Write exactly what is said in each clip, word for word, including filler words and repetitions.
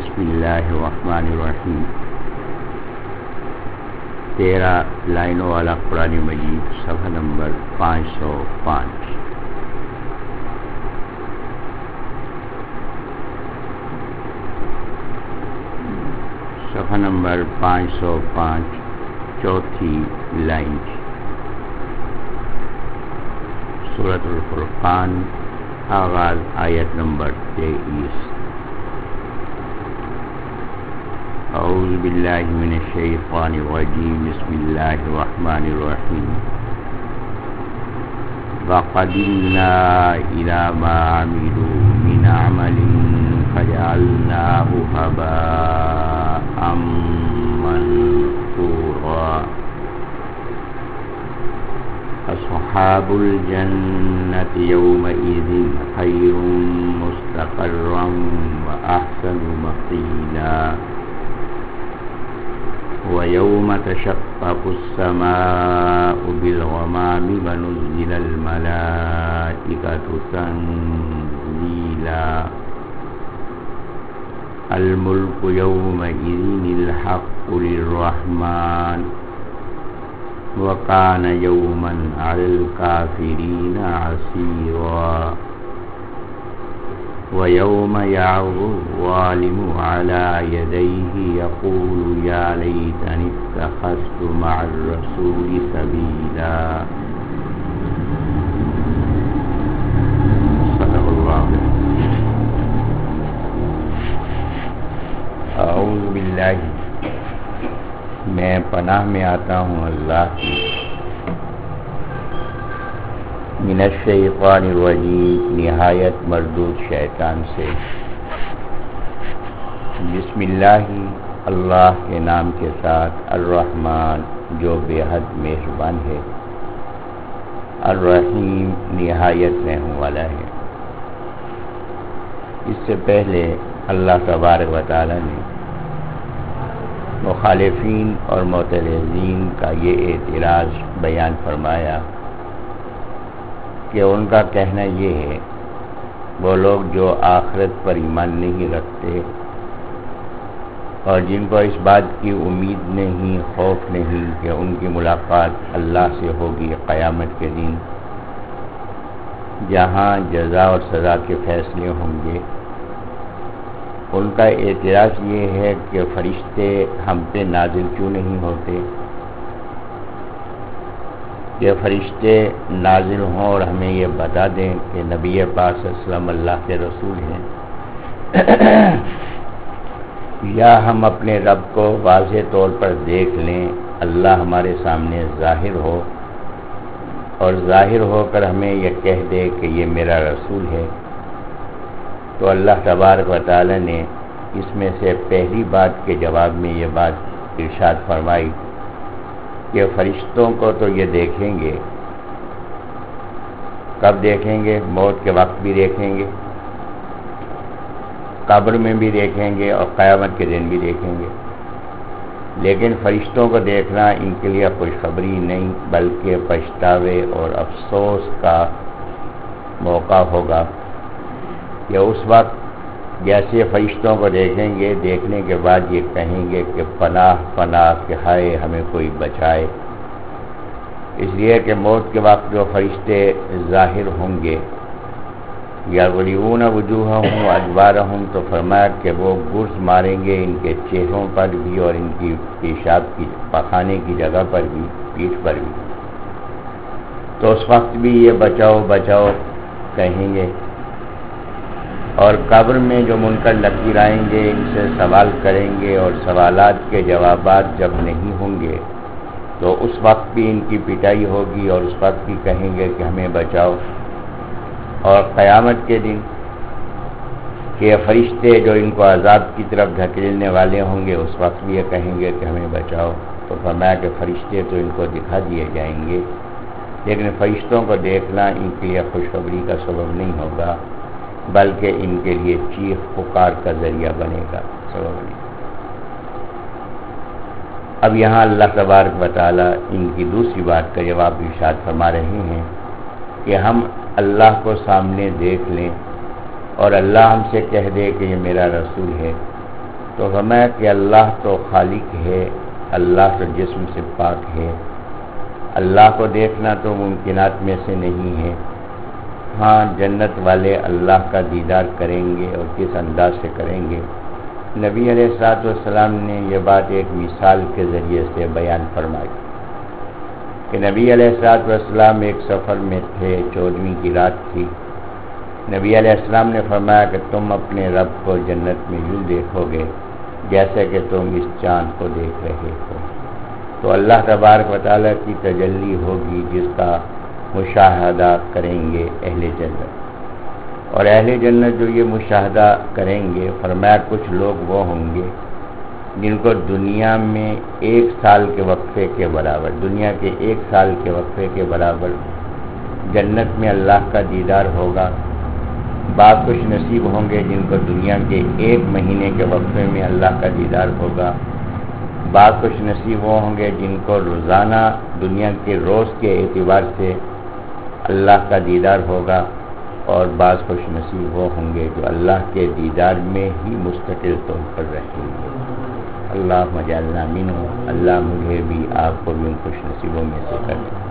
بسم اللہ الرحمن الرحیم. تیرہ لائنوں والا قرآن مجید صفحہ نمبر پانچ سو پانچ. صفحہ نمبر پانچ سو پانچ چوتھی لائن. سورۃ الفرقان آغاز آیت نمبر تیئیس. اعوذ باللہ من الشیطان الرجیم. بسم اللہ الرحمن الرحیم. وَقَدِمْنَا إِلَى مَا عَمِلُوا مِنْ عَمَلٍ فَجَعَلْنَاهُ هَبَاءً مَنْثُورًا. أصحاب الجنة يومئذ خير مستقرا وأحسن مقيلا. ويوم تشقق السماء بالغمام ونزل الملائكة تنزيلا. الملك يومئذ الحق للرحمن وكان يوما على الكافرين عسيرا. ويوم يعض الظالم على يديه يقول يا ليتني اتخذت مع الرسول سبيلا. صدق اللہ. اعوذ باللہ، میں پناہ میں آتا ہوں اللہ کی، من الشیطان الرجیم، نہایت مردود شیطان سے. بسم اللہ، اللہ کے نام کے ساتھ، الرحمن جو بے حد مہربان ہے، الرحیم نہایت رحم والا ہے. اس سے پہلے اللہ تبارک و تعالی نے مخالفین اور معترضین کا یہ اعتراض بیان فرمایا کہ ان کا کہنا یہ ہے، وہ لوگ جو آخرت پر ایمان نہیں رکھتے اور جن کو اس بات کی امید نہیں، خوف نہیں کہ ان کی ملاقات اللہ سے ہوگی قیامت کے دن، جہاں جزا اور سزا کے فیصلے ہوں گے، ان کا اعتراض یہ ہے کہ فرشتے ہم پہ نازل کیوں نہیں ہوتے، کہ فرشتے نازل ہوں اور ہمیں یہ بتا دیں کہ نبی پاک صلی اللہ علیہ وسلم اللہ کے رسول ہیں، یا ہم اپنے رب کو واضح طور پر دیکھ لیں، اللہ ہمارے سامنے ظاہر ہو اور ظاہر ہو کر ہمیں یہ کہہ دے کہ یہ میرا رسول ہے. تو اللہ تبارک و تعالی نے اس میں سے پہلی بات کے جواب میں یہ بات ارشاد فرمائی کہ فرشتوں کو تو یہ دیکھیں گے. کب دیکھیں گے؟ موت کے وقت بھی دیکھیں گے، قبر میں بھی دیکھیں گے اور قیامت کے دن بھی دیکھیں گے. لیکن فرشتوں کو دیکھنا ان کے لیے خوشخبری نہیں بلکہ پچھتاوے اور افسوس کا موقع ہوگا کہ اس وقت جیسے فرشتوں کو دیکھیں گے، دیکھنے کے بعد یہ کہیں گے کہ پناہ پناہ کہ ہائے ہمیں کوئی بچائے. اس لیے کہ موت کے وقت جو فرشتے ظاہر ہوں گے، یغلبون وجوہہم وادبارہم، تو فرمایا کہ وہ گرز ماریں گے ان کے چہروں پر بھی اور ان کی پیشاب کی پخانے کی جگہ پر بھی، پیٹھ پر بھی. تو اس وقت بھی یہ بچاؤ بچاؤ کہیں گے. اور قبر میں جو منکر نکیر آئیں گے ان سے سوال کریں گے اور سوالات کے جوابات جب نہیں ہوں گے تو اس وقت بھی ان کی پٹائی ہوگی اور اس وقت بھی کہیں گے کہ ہمیں بچاؤ. اور قیامت کے دن کہ فرشتے جو ان کو عذاب کی طرف دھکیلنے والے ہوں گے اس وقت بھی یہ کہیں گے کہ ہمیں بچاؤ. تو فرمایا کہ فرشتے تو ان کو دکھا دیے جائیں گے لیکن فرشتوں کو دیکھنا ان کے لیے خوشخبری کا سبب نہیں ہوگا بلکہ ان کے لیے چیخ پکار کا ذریعہ بنے گا، سبب نہیں. اب یہاں اللہ تبارک و تعالی ان کی دوسری بات کا جواب ارشاد فرما رہے ہیں کہ ہم اللہ کو سامنے دیکھ لیں اور اللہ ہم سے کہہ دے کہ یہ میرا رسول ہے تو فرمایا کہ اللہ تو خالق ہے، اللہ تو جسم سے پاک ہے، اللہ کو دیکھنا تو ممکنات میں سے نہیں ہے۔ ہاں جنت والے اللہ کا دیدار کریں گے، اور کس انداز سے کریں گے؟ نبی علیہ الصلوۃ والسلام نے یہ بات ایک مثال کے ذریعے سے بیان فرمائی کہ نبی علیہ الصلوۃ والسلام ایک سفر میں تھے، چودھویں کی رات تھی۔ نبی علیہ السلام نے فرمایا کہ تم اپنے رب کو جنت میں یوں دیکھو گے جیسے کہ تم اس چاند کو دیکھ رہے ہو۔ تو اللہ تبارک و تعالیٰ کی تجلی ہوگی جس کا مشاہدہ کریں گے اہل جنت، اور اہل جنت جو یہ مشاہدہ کریں گے، فرمایا کچھ لوگ وہ ہوں گے جن کو دنیا میں ایک سال کے وقفے کے برابر دنیا کے ایک سال کے وقفے کے برابر جنت میں اللہ کا دیدار ہوگا۔ بعض خوش نصیب ہوں گے جن کو دنیا کے ایک مہینے کے وقفے میں اللہ کا دیدار ہوگا۔ بعض خوش نصیب وہ ہوں گے جن کو روزانہ دنیا کے روز کے اعتبار سے اللہ کا دیدار ہوگا، اور بعض خوش نصیب وہ ہوں گے جو اللہ کے دیدار میں ہی مستقل طور پر رہیں گے۔ اللہ اجعلنا منہم، اللہ مجھے بھی آپ کو بھی ان خوش نصیبوں میں سے کر دے۔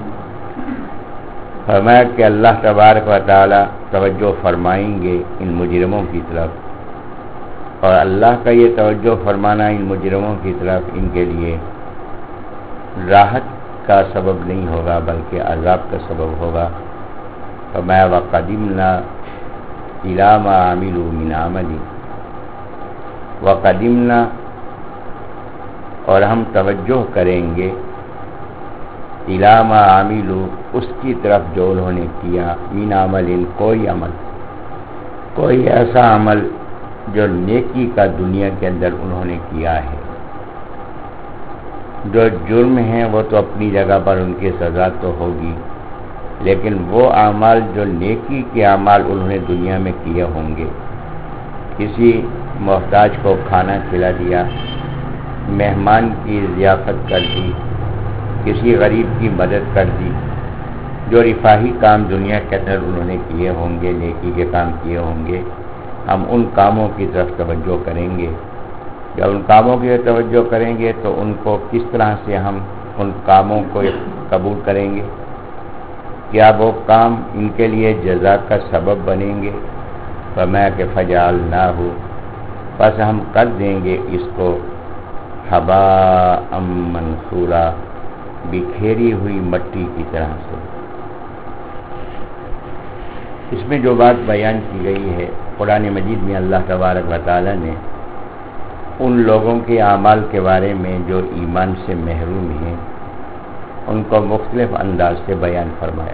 فرمایا کہ اللہ تبارک و تعالی توجہ فرمائیں گے ان مجرموں کی طرف، اور اللہ کا یہ توجہ فرمانا ان مجرموں کی طرف ان کے لیے راحت کا سبب نہیں ہوگا بلکہ عذاب کا سبب ہوگا۔ فرمایا وَقَدِمْنَا إِلَىٰ مَا عَمِلُوا مِنْ عَمَلٍ، وَقَدِمْنَا اور ہم توجہ کریں گے إِلَىٰ مَا عَمِلُوا اس کی طرف جو انہوں نے کیا، مِنْ عَمَلٍ کوئی عمل، کوئی ایسا عمل جو نیکی کا دنیا کے اندر انہوں نے کیا ہے۔ جو جرم ہیں وہ تو اپنی جگہ پر ان کی سزا تو ہوگی، لیکن وہ اعمال جو نیکی کے اعمال انہوں نے دنیا میں کیے ہوں گے، کسی محتاج کو کھانا کھلا دیا، مہمان کی ضیافت کر دی، کسی غریب کی مدد کر دی، جو رفاہی کام دنیا کے اندر انہوں نے کیے ہوں گے، نیکی کے کام کیے ہوں گے، ہم ان کاموں کی طرف توجہ کریں گے۔ جب ان کاموں کی طرف توجہ کریں گے تو ان کو کس طرح سے ہم ان کاموں کو قبول کریں گے؟ کیا وہ کام ان کے لیے جزا کا سبب بنیں گے؟ فرمایا کہ فجعلناہ پس ہم کر دیں گے اس کو حباء منثورا بکھیری ہوئی مٹی کی طرح سے۔ اس میں جو بات بیان کی گئی ہے قرآن مجید میں، اللہ تبارک و تعالی نے ان لوگوں کے اعمال کے بارے میں جو ایمان سے محروم ہیں ان کو مختلف انداز سے بیان فرمایا۔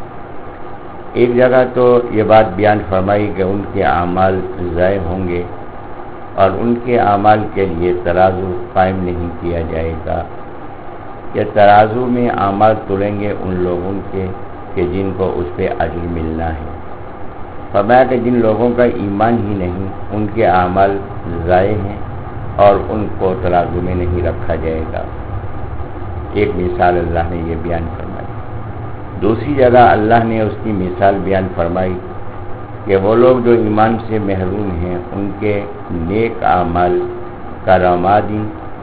ایک جگہ تو یہ بات بیان فرمائی کہ ان کے اعمال ضائع ہوں گے اور ان کے اعمال کے لیے ترازو قائم نہیں کیا جائے گا، کہ ترازو میں اعمال تلیں گے ان لوگوں کے کہ جن کو اس پہ اجر ملنا ہے۔ فرمایا کہ جن لوگوں کا ایمان ہی نہیں ان کے اعمال ضائع ہیں اور ان کو ترازو میں نہیں رکھا جائے گا۔ ایک مثال اللہ نے یہ بیان فرمائی۔ دوسری جگہ اللہ نے اس کی مثال بیان فرمائی کہ وہ لوگ جو ایمان سے محروم ہیں ان کے نیک اعمال کرامادی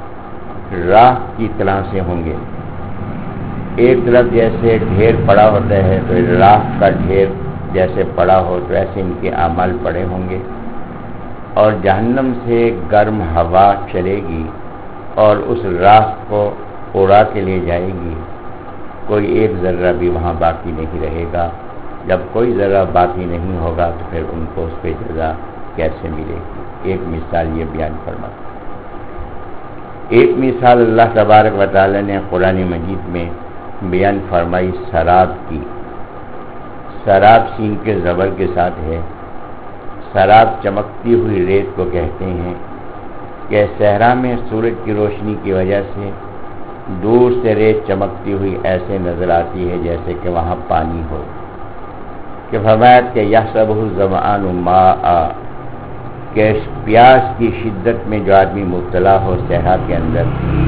راہ کی طرح سے ہوں گے۔ ایک طرف جیسے ڈھیر پڑا ہوتا ہے تو راہ کا ڈھیر جیسے پڑا ہو تو ایسے ان کے اعمال پڑے ہوں گے، اور جہنم سے گرم ہوا چلے گی اور اس راہ کو اڑا کے لے جائے گی، کوئی ایک ذرہ بھی وہاں باقی نہیں رہے گا۔ جب کوئی ذرہ باقی نہیں ہوگا تو پھر ان کو اس پہ جزا کیسے ملے گی؟ ایک مثال یہ بیان فرما۔ ایک مثال اللہ تبارک و تعالی نے قرآن مجید میں بیان فرمائی سراب کی۔ سراب سین کے زبر کے ساتھ ہے۔ سراب چمکتی ہوئی ریت کو کہتے ہیں کہ صحرا میں سورج کی روشنی کی وجہ سے دور سے ریت چمکتی ہوئی ایسے نظر آتی ہے جیسے کہ وہاں پانی ہو۔ کہ فرمایا کہ یحسبہ الظمآن ماء، کہ پیاس کی شدت میں جو آدمی مبتلا ہو صحرا کے اندر،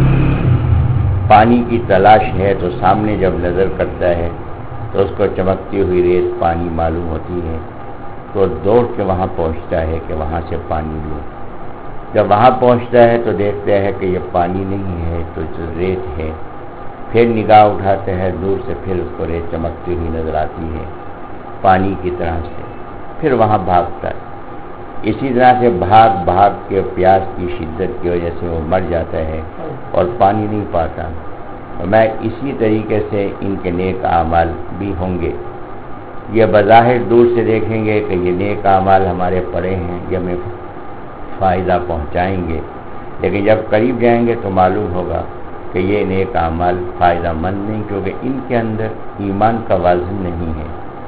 پانی کی تلاش ہے تو سامنے جب نظر کرتا ہے تو اس کو چمکتی ہوئی ریت پانی معلوم ہوتی ہے، تو دوڑ کے وہاں پہنچتا ہے کہ وہاں سے پانی لوں۔ جب وہاں پہنچتا ہے تو دیکھتا ہے کہ یہ پانی نہیں ہے تو ریت ہے، پھر نگاہ اٹھاتا ہے دور سے، پھر اس کو ریت چمکتی ہوئی نظر آتی ہے پانی کی طرح سے، پھر وہاں بھاگتا ہے۔ اسی طرح سے بھاگ بھاگ کے پیاس کی شدت کی وجہ سے وہ مر جاتا ہے اور پانی نہیں پاتا۔ اور میں اسی طریقے سے ان کے نیک اعمال بھی ہوں گے۔ یہ بظاہر دور سے دیکھیں گے کہ یہ نیک اعمال ہمارے پڑے ہیں، یہ ہمیں فائدہ پہنچائیں گے، لیکن جب قریب جائیں گے تو معلوم ہوگا کہ یہ نیک اعمال فائدہ مند نہیں، کیونکہ ان کے اندر ایمان کا وازن نہیں ہے۔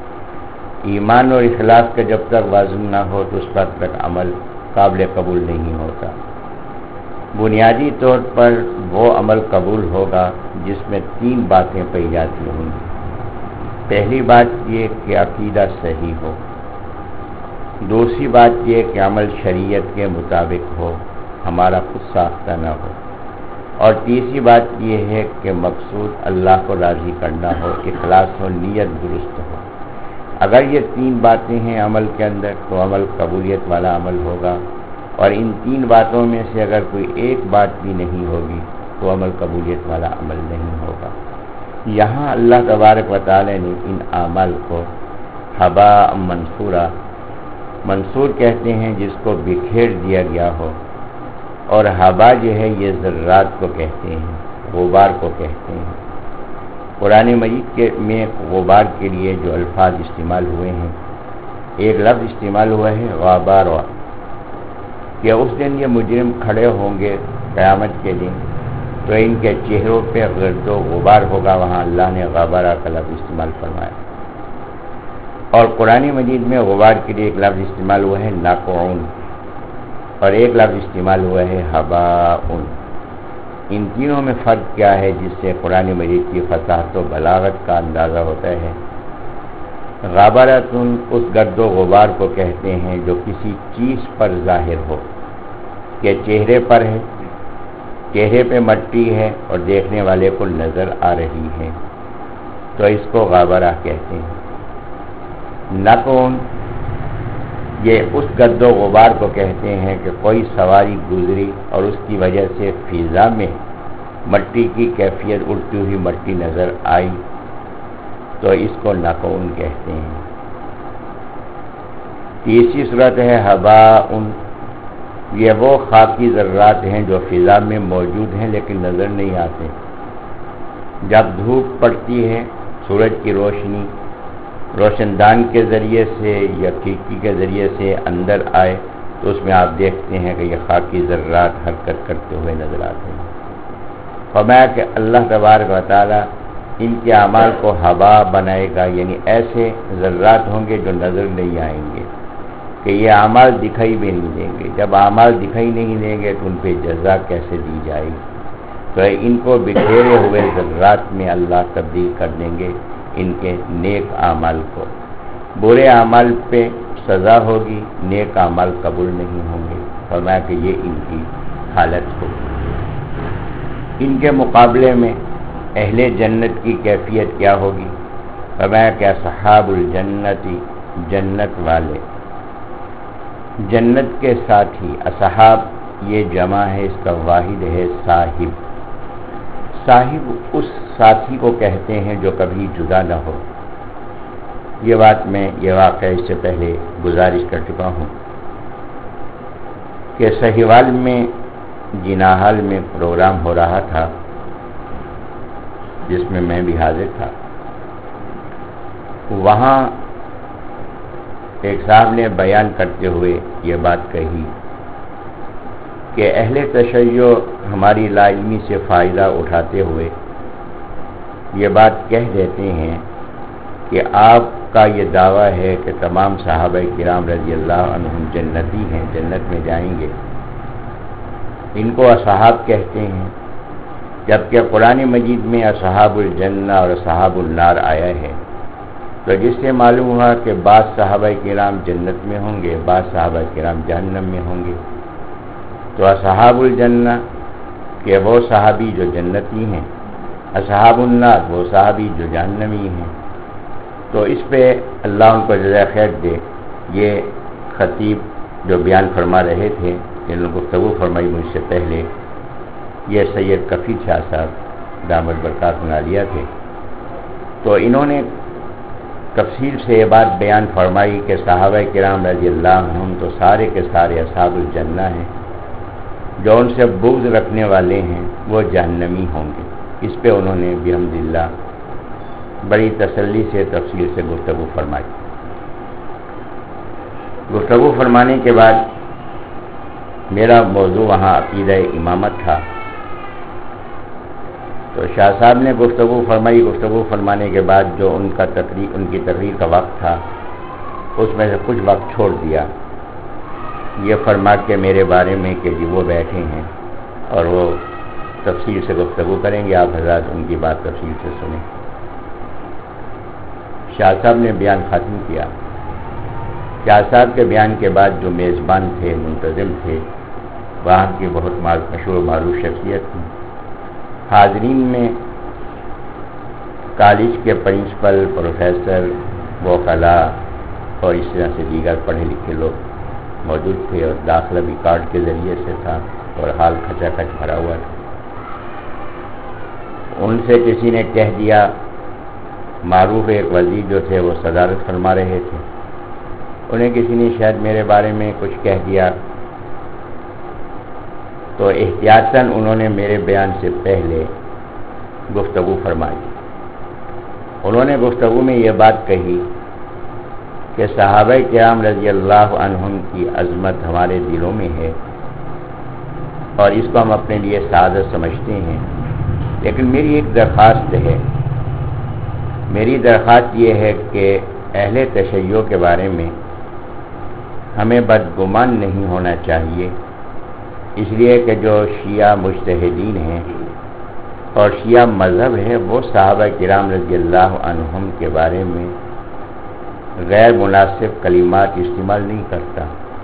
ایمان اور اخلاص کا جب تک وازن نہ ہو تو اس وقت تک عمل قابل قبول نہیں ہوتا۔ بنیادی طور پر وہ عمل قبول ہوگا جس میں تین باتیں پائی جاتی ہوں گی۔ پہلی بات یہ کہ عقیدہ صحیح ہو، دوسری بات یہ کہ عمل شریعت کے مطابق ہو، ہمارا خود ساختہ نہ ہو، اور تیسری بات یہ ہے کہ مقصود اللہ کو راضی کرنا ہو، اخلاص ہو، نیت درست ہو۔ اگر یہ تین باتیں ہیں عمل کے اندر تو عمل قبولیت والا عمل ہوگا، اور ان تین باتوں میں سے اگر کوئی ایک بات بھی نہیں ہوگی تو عمل قبولیت والا عمل نہیں ہوگا۔ یہاں اللہ تبارک و تعالی نے ان اعمال کو ہباء منثورا، منثور کہتے ہیں جس کو بکھیر دیا گیا ہو، اور ہبا جو ہے یہ ذرات کو کہتے ہیں، غبار کو کہتے ہیں۔ قرآن مجید کے میں غبار کے لیے جو الفاظ استعمال ہوئے ہیں، ایک لفظ استعمال ہوا ہے غبار، کہ اس دن یہ مجرم کھڑے ہوں گے قیامت کے دن تو ان کے چہروں پہ گرد و غبار ہوگا، وہاں اللہ نے غبارہ کا لفظ استعمال فرمایا۔ اور قرآن مجید میں غبار کے لیے ایک لفظ استعمال ہوا ہے ناقعون، اور ایک لفظ استعمال ہوا ہے ہباء۔ ان تینوں میں فرق کیا ہے جس سے قرآن مجید کی فصاحت و بلاغت کا اندازہ ہوتا ہے؟ غبارۃ اس گرد و غبار کو کہتے ہیں جو کسی چیز پر ظاہر ہو، کہ چہرے پر ہے، چہرے پہ مٹی ہے اور دیکھنے والے کو نظر آ رہی ہے تو اس کو غبارہ کہتے ہیں۔ نقون یہ اس گرد و غبار کو کہتے ہیں کہ کوئی سواری گزری اور اس کی وجہ سے فضا میں مٹی کی کیفیت اڑتی ہوئی مٹی نظر آئی تو اس کو نقون کہتے ہیں۔ تیسری صورت ہے ہباء، یہ وہ خاکی ذرات ہیں جو فضا میں موجود ہیں لیکن نظر نہیں آتے۔ جب دھوپ پڑتی ہے، سورج کی روشنی روشن دان کے ذریعے سے یا کھڑکی کے ذریعے سے اندر آئے تو اس میں آپ دیکھتے ہیں کہ یہ خاکی ذرات حرکت کرتے ہوئے نظر آتے ہیں۔ فرمایا کہ اللہ تبارک و تعالی ان کے اعمال کو ہوا بنائے گا، یعنی ایسے ذرات ہوں گے جو نظر نہیں آئیں گے، کہ یہ اعمال دکھائی بھی نہیں دیں گے۔ جب اعمال دکھائی نہیں دیں گے تو ان پہ جزا کیسے دی جائے گی؟ تو ان کو بکھیرے ہوئے ذرات میں اللہ تبدیل کر دیں گے ان کے نیک اعمال کو۔ برے اعمال پہ سزا ہوگی، نیک اعمال قبول نہیں ہوں گے۔ فرمایا کہ یہ ان کی حالت ہوگی۔ ان کے مقابلے میں اہل جنت کی کیفیت کیا ہوگی؟ فرمایا کہ اصحاب الجنتی، جنت والے، جنت کے ساتھی۔ اصحاب یہ جمع ہے، اس کا واحد ہے صاحب۔ صاحب اس ساتھی کو کہتے ہیں جو کبھی جدا نہ ہو۔ یہ بات میں یہ واقعہ اس سے پہلے گزارش کر چکا ہوں کہ سہیوال میں جناحال میں پروگرام ہو رہا تھا جس میں میں بھی حاضر تھا۔ وہاں ایک صاحب نے بیان کرتے ہوئے یہ بات کہی کہ اہل تشیع ہماری لا علمی سے فائدہ اٹھاتے ہوئے یہ بات کہہ دیتے ہیں کہ آپ کا یہ دعویٰ ہے کہ تمام صحابہ کرام رضی اللہ عنہم جنتی ہیں، جنت میں جائیں گے، ان کو اصحاب کہتے ہیں، جبکہ قرآن مجید میں اصحاب الجنہ اور اصحاب النار آیا ہے۔ تو جس سے معلوم ہوا کہ بعض صحابہ کرام جنت میں ہوں گے، بعض صحابہ کرام جہنم میں ہوں گے۔ تو اصحاب الجنہ کہ وہ صحابی جو جنتی ہیں، اصحاب النار وہ صحابی جو جہنمی ہیں۔ تو اس پہ اللہ ان کو جزائے خیر دے، یہ خطیب جو بیان فرما رہے تھے جن لوگ گفتگو فرمائی مجھ سے پہلے، یہ سید کفیل شاہ صاحب دامت برکاتہ عالیہ تھے. تو انہوں نے تفصیل سے یہ بات بیان فرمائی کہ صحابہ کرام رضی اللہ عنہم تو سارے کے سارے اصحاب الجنہ ہیں، جو ان سے بغض رکھنے والے ہیں وہ جہنمی ہوں گے. اس پہ انہوں نے بحمد اللہ بڑی تسلی سے تفصیل سے گفتگو فرمائی. گفتگو فرمانے کے بعد میرا موضوع وہاں عقیدہ امامت تھا. تو شاہ صاحب نے گفتگو فرمائی. گفتگو فرمانے کے بعد جو ان کا تقریر ان کی تقریر کا وقت تھا اس میں سے کچھ وقت چھوڑ دیا، یہ فرما کے میرے بارے میں کہ جی وہ بیٹھے ہیں اور وہ تفصیل سے گفتگو کریں گے، آپ حضرات ان کی بات تفصیل سے سنیں. شاہ صاحب نے بیان ختم کیا. شاہ صاحب کے بیان کے بعد جو میزبان تھے، منتظم تھے، وہاں کی بہت مشہور معروف شخصیت تھی. حاضرین میں کالج کے پرنسپل، پروفیسر، وکلاء اور اس طرح سے دیگر پڑھے لکھے لوگ موجود تھے، اور داخلہ بھی کارڈ کے ذریعے سے تھا اور حال کھچا کھچ بھرا ہوا تھا. ان سے کسی نے کہہ دیا، معروف ایک وزیر جو تھے وہ صدارت فرما رہے تھے، انہیں کسی نے شاید میرے بارے میں کچھ کہہ دیا، تو احتیاطاً انہوں نے میرے بیان سے پہلے گفتگو فرمائی. انہوں نے گفتگو میں یہ بات کہی کہ صحابہ کرام رضی اللہ عنہم کی عظمت ہمارے دلوں میں ہے اور اس کو ہم اپنے لیے سعادت سمجھتے ہیں، لیکن میری ایک درخواست ہے. میری درخواست یہ ہے کہ اہل تشیع کے بارے میں ہمیں بدگمان نہیں ہونا چاہیے، اس لیے کہ جو شیعہ مجتہدین ہیں اور شیعہ مذہب ہے وہ صحابہ کرام رضی اللہ عنہم کے بارے میں غیر مناسب کلمات استعمال نہیں کرتا.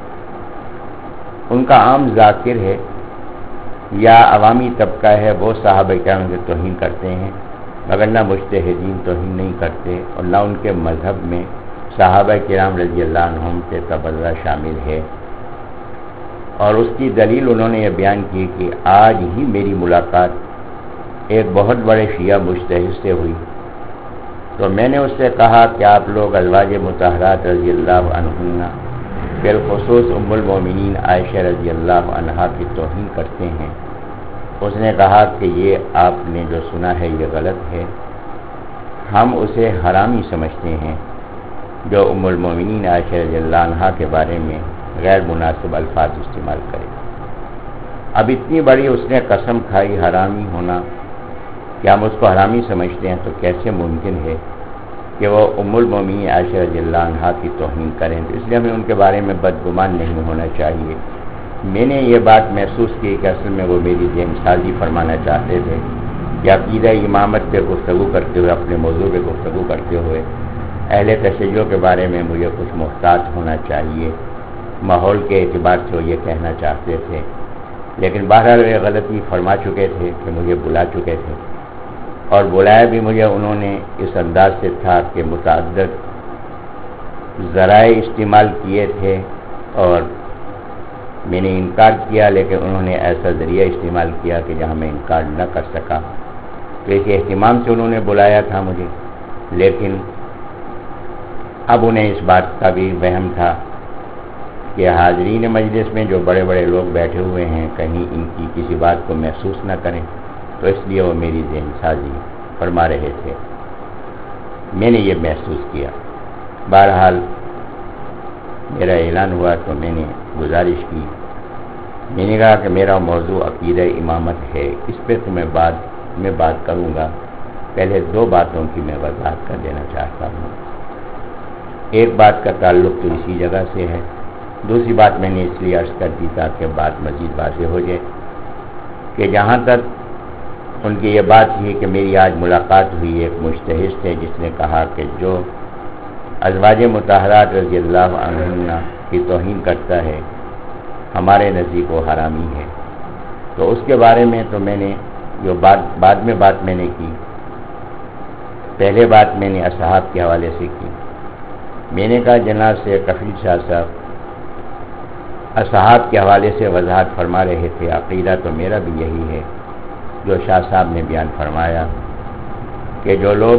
ان کا عام ذاکر ہے یا عوامی طبقہ ہے وہ صحابہ کرام کی توہین کرتے ہیں، مگر نہ مجتہدین توہین نہیں کرتے، اور نہ ان کے مذہب میں صحابہ کرام رضی اللہ عنہم سے تبرہ شامل ہے. اور اس کی دلیل انہوں نے یہ بیان کی کہ آج ہی میری ملاقات ایک بہت بڑے شیعہ مجتہد سے ہوئی. تو میں نے اس سے کہا کہ آپ لوگ ازواج مطہرات رضی اللہ عنہن، بالخصوص ام المومنین عائشہ رضی اللہ عنہا کی توہین کرتے ہیں. اس نے کہا کہ یہ آپ نے جو سنا ہے یہ غلط ہے، ہم اسے حرامی سمجھتے ہیں جو ام المومنین عائشہ رضی اللہ عنہا کے بارے میں غیر مناسب الفاظ استعمال کرے. اب اتنی بڑی اس نے قسم کھائی حرامی ہونا کہ ہم اس کو حرامی سمجھتے ہیں، تو کیسے ممکن ہے کہ وہ ام المومنین عائشہ رضی اللہ عنہا کی توہین کریں؟ تو اس لیے ہمیں ان کے بارے میں بدگمان نہیں ہونا چاہیے. میں نے یہ بات محسوس کی کہ اصل میں وہ میری ذہن سازی فرمانا چاہتے تھے کہ عقیدہ امامت پہ گفتگو کرتے ہوئے، اپنے موضوع پہ گفتگو کرتے ہوئے اہل تشیع کے بارے میں مجھے کچھ محتاط ہونا چاہیے. ماحول کے اعتبار سے وہ یہ کہنا چاہتے تھے، لیکن بہرحال وہ غلطی فرما چکے تھے کہ مجھے بلا چکے تھے، اور بلایا بھی مجھے انہوں نے اس انداز سے تھا کہ متعدد ذرائع استعمال کیے تھے اور میں نے انکار کیا، لیکن انہوں نے ایسا ذریعہ استعمال کیا کہ جہاں میں انکار نہ کر سکا. تو اس اہتمام سے انہوں نے بلایا تھا مجھے، لیکن اب انہیں اس بات کا بھی وہم تھا کہ حاضرین مجلس میں جو بڑے بڑے لوگ بیٹھے ہوئے ہیں کہیں ان کی کسی بات کو محسوس نہ کریں، تو اس لیے وہ میری ذہن سازی فرما رہے تھے. میں نے یہ محسوس کیا. بہرحال میرا اعلان ہوا تو میں نے گزارش کی. میں نے کہا کہ میرا موضوع عقیدہ امامت ہے، اس پہ تو میں بعد میں بات کروں گا. پہلے دو باتوں کی میں وضاحت کر دینا چاہتا ہوں. ایک بات کا تعلق تو اسی جگہ سے ہے، دوسری بات میں نے اس لیے عرض کر دی تاکہ بات مزید واضح ہو جائے کہ جہاں تک ان کی یہ بات تھی کہ میری آج ملاقات ہوئی ایک مجتہد سے جس نے کہا کہ جو ازواج مطہرات رضی اللہ عنہن کی توہین کرتا ہے ہمارے نزدیک وہ حرامی ہے. تو اس کے بارے میں تو میں نے جو بات بعد میں بات میں نے کی، پہلے بات میں نے اصحاب کے حوالے سے کی. میں نے کہا جناب سے کفیل شاہ صاحب اصحاب کے حوالے سے وضاحت فرما رہے تھے. عقیدہ تو میرا بھی یہی ہے جو شاہ صاحب نے بیان فرمایا کہ جو لوگ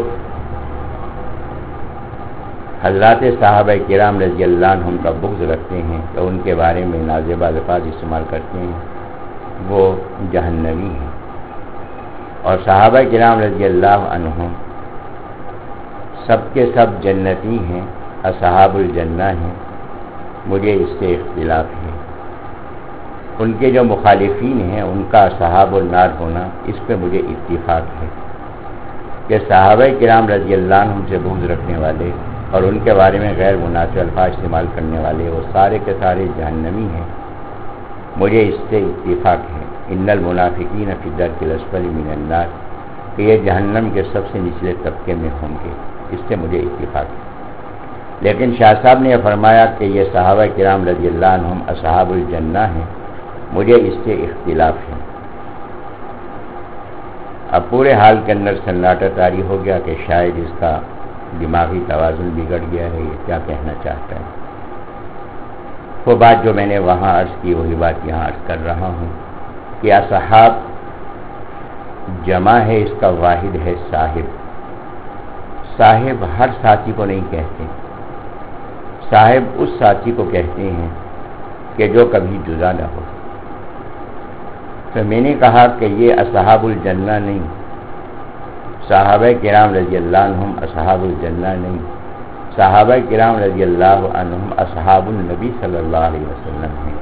حضرات صحابہ کرام رضی اللہ عنہم کا بغض رکھتے ہیں تو ان کے بارے میں نازیبہ الفاظ استعمال کرتے ہیں وہ جہنمی ہیں، اور صحابہ کرام رضی اللہ عنہم سب کے سب جنتی ہیں، اصحاب الجنہ ہیں. مجھے اس سے اختلاف ہے. ان کے جو مخالفین ہیں ان کا اصحاب النار ہونا اس پہ مجھے اتفاق ہے کہ صحابہ کرام رضی اللہ عنہم سے بغض رکھنے والے اور ان کے بارے میں غیر مناسب الفاظ استعمال کرنے والے وہ سارے کے سارے جہنمی ہیں. مجھے اس سے اتفاق ہے. ان المنافقین فی الدرک الاسفل من النار کہ یہ جہنم کے سب سے نچلے طبقے میں ہوں گے، اس سے مجھے اتفاق ہے. لیکن شاہ صاحب نے فرمایا کہ یہ صحابہ کرام رضی اللہ عنہم اصحاب الجنہ ہیں، مجھے اس سے اختلاف ہے. اب پورے حال کے اندر سناٹا طاری ہو گیا کہ شاید اس کا دماغی توازن بگڑ گیا ہے، یہ کیا کہنا چاہتا ہے. وہ بات جو میں نے وہاں عرض کی وہی بات یہاں عرض کر رہا ہوں کہ اصحاب جمع ہے، اس کا واحد ہے صاحب. صاحب ہر ساتھی کو نہیں کہتے، صاحب اس ساتھی کو کہتے ہیں کہ جو کبھی جدا نہ ہو. تو میں نے کہا کہ یہ اصحاب الجنہ نہیں، صحابہ کرام رضی اللہ عنہم اصحاب الجنہ نہیں، صحابہ کرام رضی اللہ عنہم اصحاب النبی صلی اللہ علیہ وسلم ہیں.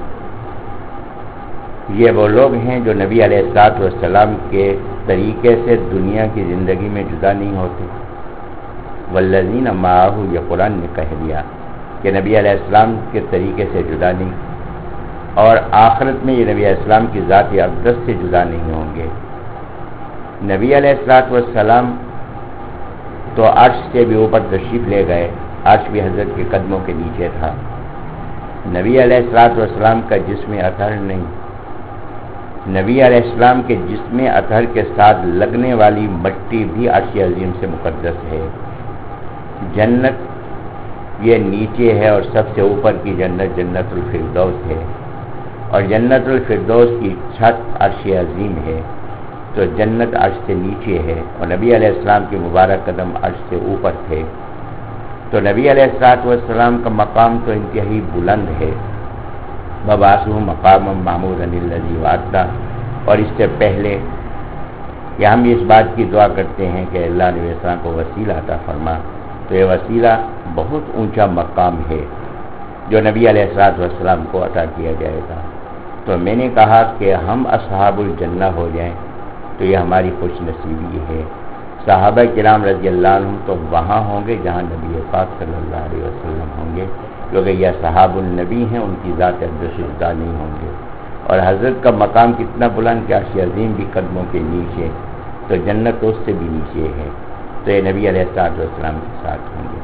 یہ وہ لوگ ہیں جو نبی علیہ الصلوۃ والسلام کے طریقے سے دنیا کی زندگی میں جدا نہیں ہوتے. والذین معہ، یہ قرآن نے کہہ دیا کہ نبی علیہ السلام کے طریقے سے جدا نہیں، اور آخرت میں یہ نبی علیہ السلام کی ذات اقدس سے جدا نہیں ہوں گے. نبی علیہ الصلوۃ والسلام تو عرش سے بھی اوپر تشریف لے گئے، عرش بھی حضرت کے قدموں کے نیچے تھا. نبی علیہ الصلوۃ والسلام کا جسم اطہر نہیں، نبی علیہ السلام کے جسم اطہر کے ساتھ لگنے والی مٹی بھی عرش عظیم سے مقدس ہے. جنت یہ نیچے ہے اور سب سے اوپر کی جنت جنت الفردوس ہے، اور جنت الفردوس کی چھت عرش عظیم ہے. تو جنت عرش سے نیچے ہے اور نبی علیہ السلام کے مبارک قدم عرش سے اوپر تھے. تو نبی علیہ الصلوۃ والسلام کا مقام تو انتہائی بلند ہے. ببعثہ مقام محمودا الذی وعدہ. اور اس سے پہلے کہ ہم اس بات کی دعا کرتے ہیں کہ اللہ نبی علیہ السلام کو وسیلہ عطا فرما، تو یہ وسیلہ بہت اونچا مقام ہے جو نبی علیہ الصلوۃ والسلام کو عطا کیا جائے گا. تو میں نے کہا کہ ہم اصحاب الجنہ ہو جائیں تو یہ ہماری خوش نصیبی ہے. صحابہ کرام رضی اللہ عنہم تو وہاں ہوں گے جہاں نبی پاک صلی اللہ علیہ وسلم ہوں گے، کیونکہ یہ صحاب النبی ہیں، ان کی ذات اقدس سے جدا نہیں ہوں گے. اور حضرت کا مقام کتنا بلند کہ عرش عظیم بھی قدموں کے نیچے، تو جنت اس سے بھی نیچے ہے. تو یہ نبی علیہ الصلوۃ والسلام کے ساتھ ہوں گے.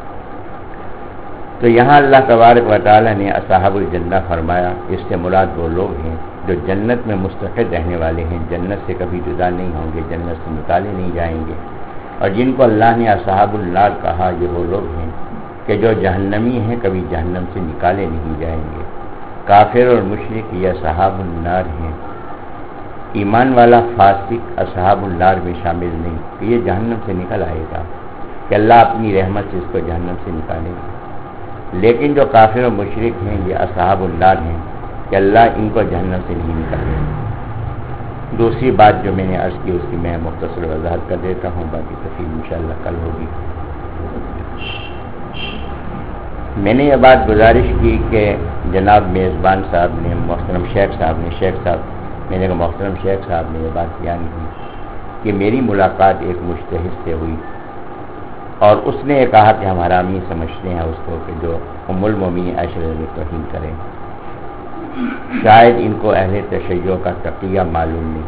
تو یہاں اللہ تبارک و تعالی نے اصحاب الجنہ فرمایا. اس سے مراد وہ لوگ ہیں جو جنت میں مستقر رہنے والے ہیں، جنت سے کبھی جدا نہیں ہوں گے، جنت سے نکالے نہیں جائیں گے. اور جن کو اللہ نے اصحاب النار کہا یہ وہ لوگ ہیں کہ جو جہنمی ہیں، کبھی جہنم سے نکالے نہیں جائیں گے. کافر اور مشرک یہ اصحاب النار ہیں. ایمان والا فاسق اصحاب النار میں شامل نہیں کہ یہ جہنم سے نکل آئے گا، کہ اللہ اپنی رحمت سے اس کو جہنم سے نکالے گا. لیکن جو کافر و مشرک ہیں یہ اصحاب النار ہیں کہ اللہ ان کو جہنم سے نہیں نکالے گا. دوسری بات جو میں نے عرض کی اس کی میں مختصر وضاحت کر دیتا ہوں، باقی تفصیل انشاءاللہ کل ہوگی. میں نے یہ بات گزارش کی کہ جناب میزبان صاحب نے، محترم شیخ صاحب نے شیخ صاحب میں نے کہا محترم شیخ صاحب نے یہ بات بیان کی کہ میری ملاقات ایک مجتہد سے ہوئی، اور اس نے یہ کہا کہ ہم حرامی سمجھتے ہیں اس کو کہ جو ام المومنین عائشہ رضی اللہ عنہا کی توہین کریں. شاید ان کو اہل تشیع کا تقیہ معلوم نہیں.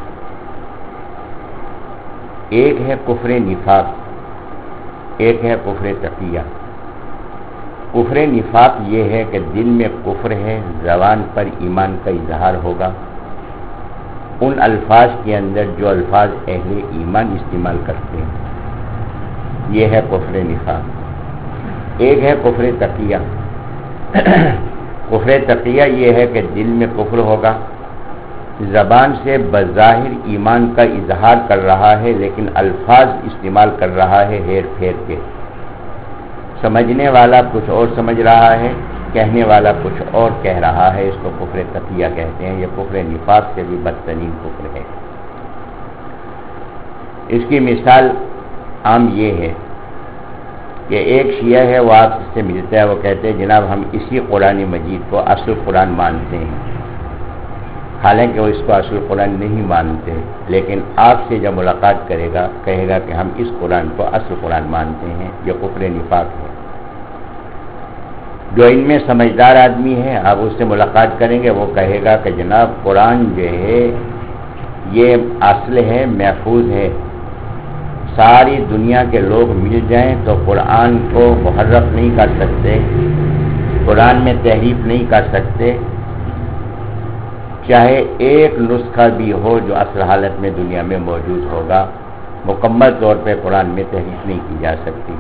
ایک ہے کفر نفاق، ایک ہے کفر تقیہ. کفر نفاق یہ ہے کہ دل میں کفر ہے، زبان پر ایمان کا اظہار ہوگا، ان الفاظ کے اندر جو الفاظ اہل ایمان استعمال کرتے ہیں، یہ ہے کفر نفاق. ایک ہے کفر تقیہ کفر تقیہ یہ ہے کہ دل میں کفر ہوگا، زبان سے بظاہر ایمان کا اظہار کر رہا ہے لیکن الفاظ استعمال کر رہا ہے ہیر پھیر کے، سمجھنے والا کچھ اور سمجھ رہا ہے، کہنے والا کچھ اور کہہ رہا ہے، اس کو کفر تقیہ کہتے ہیں۔ یہ کفر نفاق سے بھی بدترین کفر ہے۔ اس کی مثال عام یہ ہے کہ ایک شیعہ ہے، وہ آپ سے ملتا ہے، وہ کہتے ہیں جناب ہم اسی قرآن مجید کو اصل قرآن مانتے ہیں، حالانکہ وہ اس کو اصل قرآن نہیں مانتے، لیکن آپ سے جب ملاقات کرے گا کہے گا کہ ہم اس قرآن کو اصل قرآن مانتے ہیں۔ یہ کفر نفاق ہے۔ جو ان میں سمجھدار آدمی ہے، آپ اس سے ملاقات کریں گے، وہ کہے گا کہ جناب قرآن جو ہے یہ اصل ہے، محفوظ ہے، ساری دنیا کے لوگ مل جائیں تو قرآن کو محرف نہیں کر سکتے، قرآن میں تحریف نہیں کر سکتے، چاہے ایک نسخہ بھی ہو جو اصل حالت میں دنیا میں موجود ہوگا، مکمل طور پہ قرآن میں تحریف نہیں کی جا سکتی۔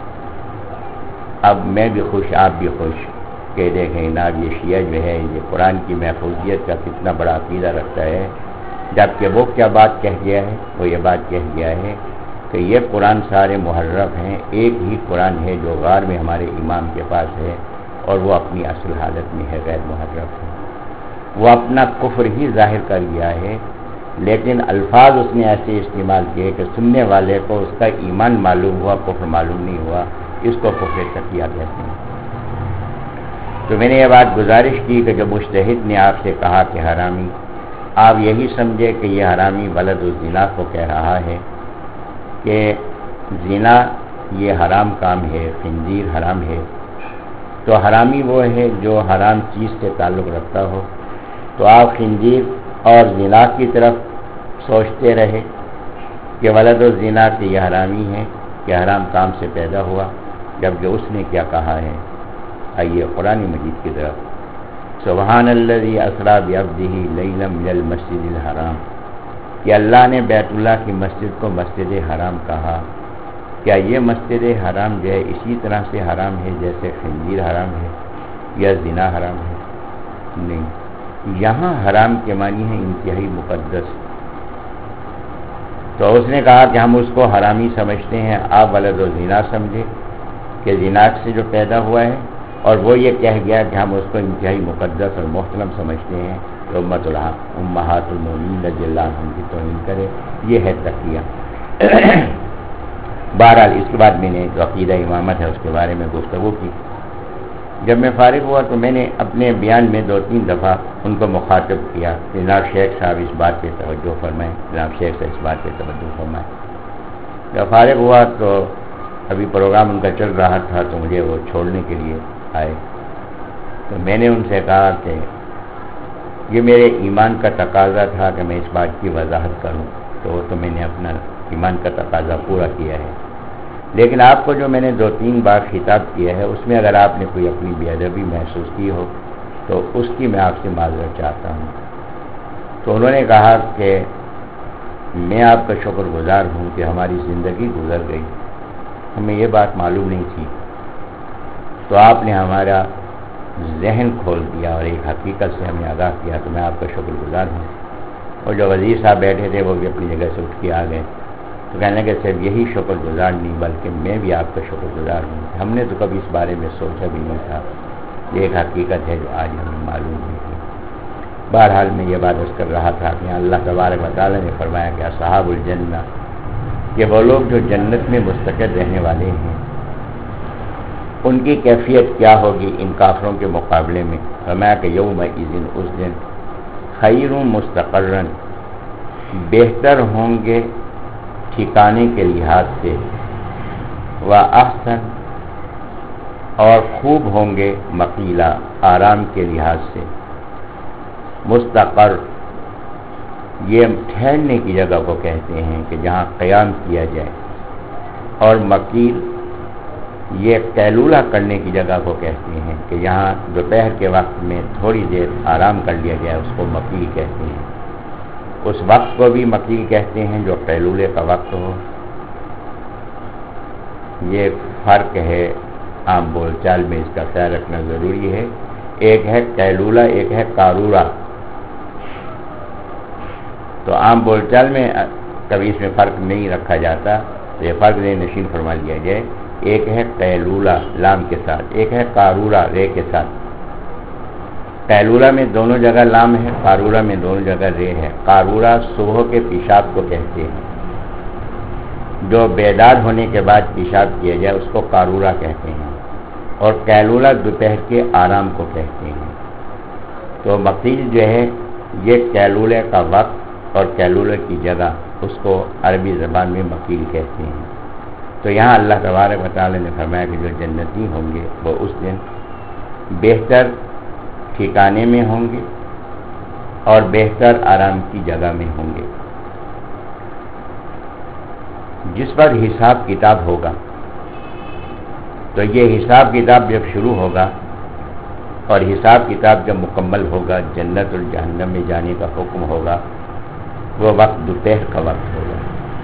اب میں بھی خوش، آپ بھی خوش کہ دیکھیں جناب یہ شیعہ جو ہے یہ قرآن کی محفوظیت کا کتنا بڑا عقیدہ رکھتا ہے، جبکہ وہ کیا بات کہہ گیا ہے؟ وہ یہ بات کہہ گیا ہے کہ یہ قرآن سارے محرف ہیں، ایک ہی قرآن ہے جو غار میں ہمارے امام کے پاس ہے اور وہ اپنی اصل حالت میں ہے، غیر محرف ہے۔ وہ اپنا کفر ہی ظاہر کر لیا ہے، لیکن الفاظ اس نے ایسے استعمال کیے کہ سننے والے کو اس کا ایمان معلوم ہوا، کفر معلوم نہیں ہوا۔ اس کو کفر تقیہ کہتے ہیں۔ تو میں نے یہ بات گزارش کی کہ جب مجتہد نے آپ سے کہا کہ حرامی، آپ یہی سمجھے کہ یہ حرامی ولد الزنا کو کہہ رہا ہے کہ زنا یہ حرام کام ہے، خنزیر حرام ہے، تو حرامی وہ ہے جو حرام چیز سے تعلق رکھتا ہو، تو آپ خنزیر اور زنا کی طرف سوچتے رہے کہ ولد الزنا کہ یہ حرامی ہے، کہ حرام کام سے پیدا ہوا، جبکہ اس نے کیا کہا ہے۔ آئیے قرآن مجید کی طرف، سبحان الذی اسری بعبدہ لیلا من المسجد الحرام، کہ اللہ نے بیت اللہ کی مسجد کو مسجد حرام کہا۔ کیا یہ مسجد حرام جو ہے اسی طرح سے حرام ہے جیسے خنزیر حرام ہے یا زنا حرام ہے؟ نہیں، یہاں حرام کے معنی ہے انتہائی مقدس۔ تو اس نے کہا کہ ہم اس کو حرامی سمجھتے ہیں، آپ ولد و زنا سمجھے کہ زنا سے جو پیدا ہوا ہے، اور وہ یہ کہہ گیا کہ ہم اس کو انتہائی مقدس اور محترم سمجھتے ہیں، تو امت الحق امہات المومنین رضی اللہ عنہ کی توہین کرے، یہ ہے تقیہ۔ بہرحال اس کے بعد میں نے جو عقیدہ امامت ہے اس کے بارے میں گفتگو کی۔ جب میں فارغ ہوا تو میں نے اپنے بیان میں دو تین دفعہ ان کو مخاطب کیا، جناب شیخ صاحب اس بات پہ توجہ فرمائیں، جناب شیخ صاحب اس بات پہ توجہ فرمائیں۔ جب فارغ ہوا تو ابھی پروگرام ان کا چل رہا تھا تو مجھے وہ چھوڑنے کے لیے آئے، تو میں نے ان سے کہا کہ یہ میرے ایمان کا تقاضا تھا کہ میں اس بات کی وضاحت کروں، تو وہ تو میں نے اپنا ایمان کا تقاضا پورا کیا ہے، لیکن آپ کو جو میں نے دو تین بار خطاب کیا ہے اس میں اگر آپ نے کوئی اپنی بے ادبی محسوس کی ہو تو اس کی میں آپ سے معذرت چاہتا ہوں۔ تو انہوں نے کہا کہ میں آپ کا شکر گزار ہوں کہ ہماری زندگی گزر گئی، ہمیں یہ بات معلوم نہیں تھی، تو آپ نے ہمارا ذہن کھول دیا اور ایک حقیقت سے ہمیں آگاہ کیا، تو میں آپ کا شکر گزار ہوں۔ اور جو وزیر صاحب بیٹھے تھے وہ بھی اپنی جگہ سے اٹھ کے آ گئے، تو کہنے لگے صرف یہی شکر گزار نہیں بلکہ میں بھی آپ کا شکر گزار ہوں، ہم نے تو کبھی اس بارے میں سوچا بھی نہیں تھا، یہ ایک حقیقت ہے جو آج ہمیں معلوم ہوئی تھی۔ بہرحال میں یہ بات عرض کر رہا تھا کہ اللہ تبارک و تعالیٰ نے فرمایا کہ اصحاب الجنہ، یہ وہ لوگ جو جنت میں مستقر رہنے والے ہیں، ان کی کیفیت کیا ہوگی ان کافروں کے مقابلے میں؟ فرمایا کہ یومئذ، اس دن، خیر مستقرا، بہتر ہوں گے ٹھکانے کے لحاظ سے، و احسن، اور خوب ہوں گے مقیلا، آرام کے لحاظ سے۔ مستقر یہ ٹھہرنے کی جگہ کو کہتے ہیں کہ جہاں قیام کیا جائے، اور مقیل یہ قیلولہ کرنے کی جگہ کو کہتے ہیں کہ یہاں دوپہر کے وقت میں تھوڑی دیر آرام کر لیا جائے، اس کو مقیل کہتے ہیں۔ اس وقت کو بھی مقیل کہتے ہیں جو قیلولے کا وقت ہو۔ یہ فرق ہے، عام بول چال میں اس کا خیال رکھنا ضروری ہے ایک ہے قیلولہ، ایک ہے قارورہ۔ تو عام بول چال میں کبھی اس میں فرق نہیں رکھا جاتا، تو یہ فرق ذہن نشین فرما لیا جائے۔ ایک ہے قیلولہ لام کے ساتھ، ایک ہے قارورہ رے کے ساتھ۔ قیلولہ میں دونوں جگہ لام ہے، قارورہ میں دونوں جگہ رے ہے۔ قارورہ صبح کے پیشاب کو کہتے ہیں، جو بیدار ہونے کے بعد پیشاب کیا جائے اس کو قارورہ کہتے ہیں، اور قیلولہ دوپہر کے آرام کو کہتے ہیں۔ تو مقیل جو ہے یہ قیلولہ کا وقت اور قیلولہ کی جگہ، اس کو عربی زبان میں مقیل کہتے ہیں۔ تو یہاں اللہ تبارک و تعالی نے فرمایا کہ جو جنتی ہوں گے وہ اس دن بہتر ٹھکانے میں ہوں گے اور بہتر آرام کی جگہ میں ہوں گے۔ جس پر حساب کتاب ہوگا، تو یہ حساب کتاب جب شروع ہوگا اور حساب کتاب جب مکمل ہوگا، جنت اور جہنم میں جانے کا حکم ہوگا، وہ وقت دوپہر کا وقت ہوگا۔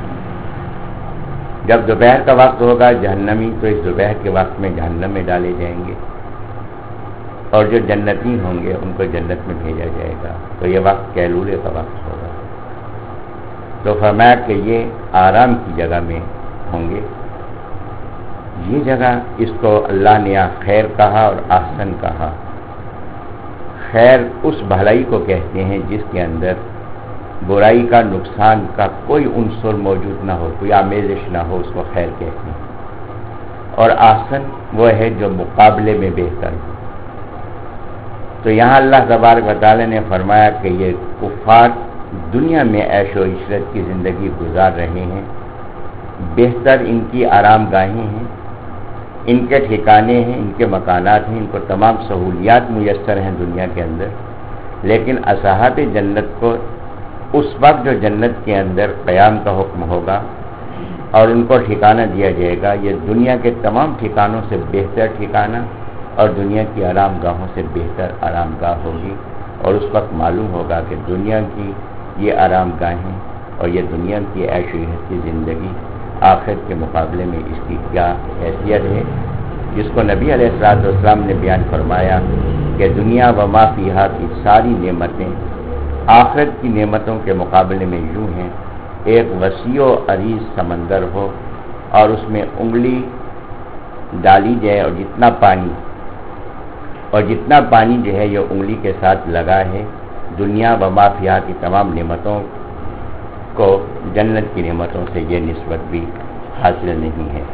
جب دوپہر کا وقت ہوگا جہنمی تو اس دوپہر کے وقت میں جہنم میں ڈالے جائیں گے، اور جو جنتی ہوں گے ان کو جنت میں بھیجا جائے گا۔ تو یہ وقت قیلولے کا وقت ہوگا۔ تو فرمایا کہ یہ آرام کی جگہ میں ہوں گے۔ یہ جگہ، اس کو اللہ نے خیر کہا اور احسن کہا۔ خیر اس بھلائی کو کہتے ہیں جس کے اندر برائی کا، نقصان کا کوئی عنصر موجود نہ ہو، کوئی آمیزش نہ ہو، اس کو خیر کہتے ہیں۔ اور احسن وہ ہے جو مقابلے میں بہتر ہو۔ تو یہاں اللہ تبارک و تعالی نے فرمایا کہ یہ کفار دنیا میں عیش و عشرت کی زندگی گزار رہے ہیں، بہتر ان کی آرام گاہیں ہیں، ان کے ٹھکانے ہیں، ان کے مکانات ہیں، ان کو تمام سہولیات میسر ہیں دنیا کے اندر۔ لیکن اصحاب جنت کو اس وقت جو جنت کے اندر قیام کا حکم ہوگا اور ان کو ٹھکانہ دیا جائے گا، یہ دنیا کے تمام ٹھکانوں سے بہتر ٹھکانہ اور دنیا کی آرام گاہوں سے بہتر آرام گاہ ہوگی۔ اور اس وقت معلوم ہوگا کہ دنیا کی یہ آرام گاہیں اور یہ دنیا کی عیش و عشرت کی زندگی آخرت کے مقابلے میں اس کی کیا حیثیت ہے، جس کو نبی علیہ الصلوۃ والسلام نے بیان فرمایا کہ دنیا و ما فیہا کی ساری نعمتیں آخرت کی نعمتوں کے مقابلے میں یوں ہیں، ایک وسیع و عریض سمندر ہو اور اس میں انگلی ڈالی جائے، اور جتنا پانی اور جتنا پانی جو ہے یہ انگلی کے ساتھ لگا ہے، دنیا و ما فیہا کی تمام نعمتوں کو جنت کی نعمتوں سے یہ نسبت بھی حاصل نہیں ہے۔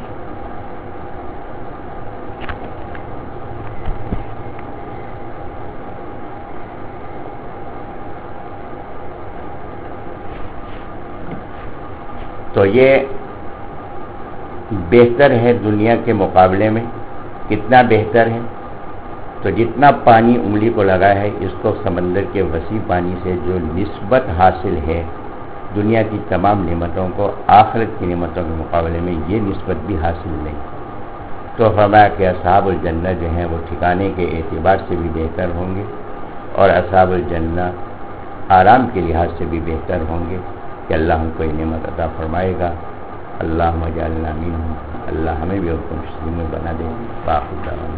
تو یہ بہتر ہے دنیا کے مقابلے میں۔ کتنا بہتر ہے؟ تو جتنا پانی انگلی کو لگا ہے، اس کو سمندر کے وسیع پانی سے جو نسبت حاصل ہے دنیا کی تمام نعمتوں کو، آخرت کی نعمتوں کے مقابلے میں یہ نسبت بھی حاصل نہیں۔ تو فرمایا کہ اصحاب الجنہ جو ہیں وہ ٹھکانے کے اعتبار سے بھی بہتر ہوں گے، اور اصحاب الجنہ آرام کے لحاظ سے بھی بہتر ہوں گے، کہ اللہ ہم کو یہ نعمت عطا فرمائے گا۔ اللہم اجعلنا منہم، اللہ ہمیں بھی ان کو مسلموں بنا دے۔ باقی دعوانا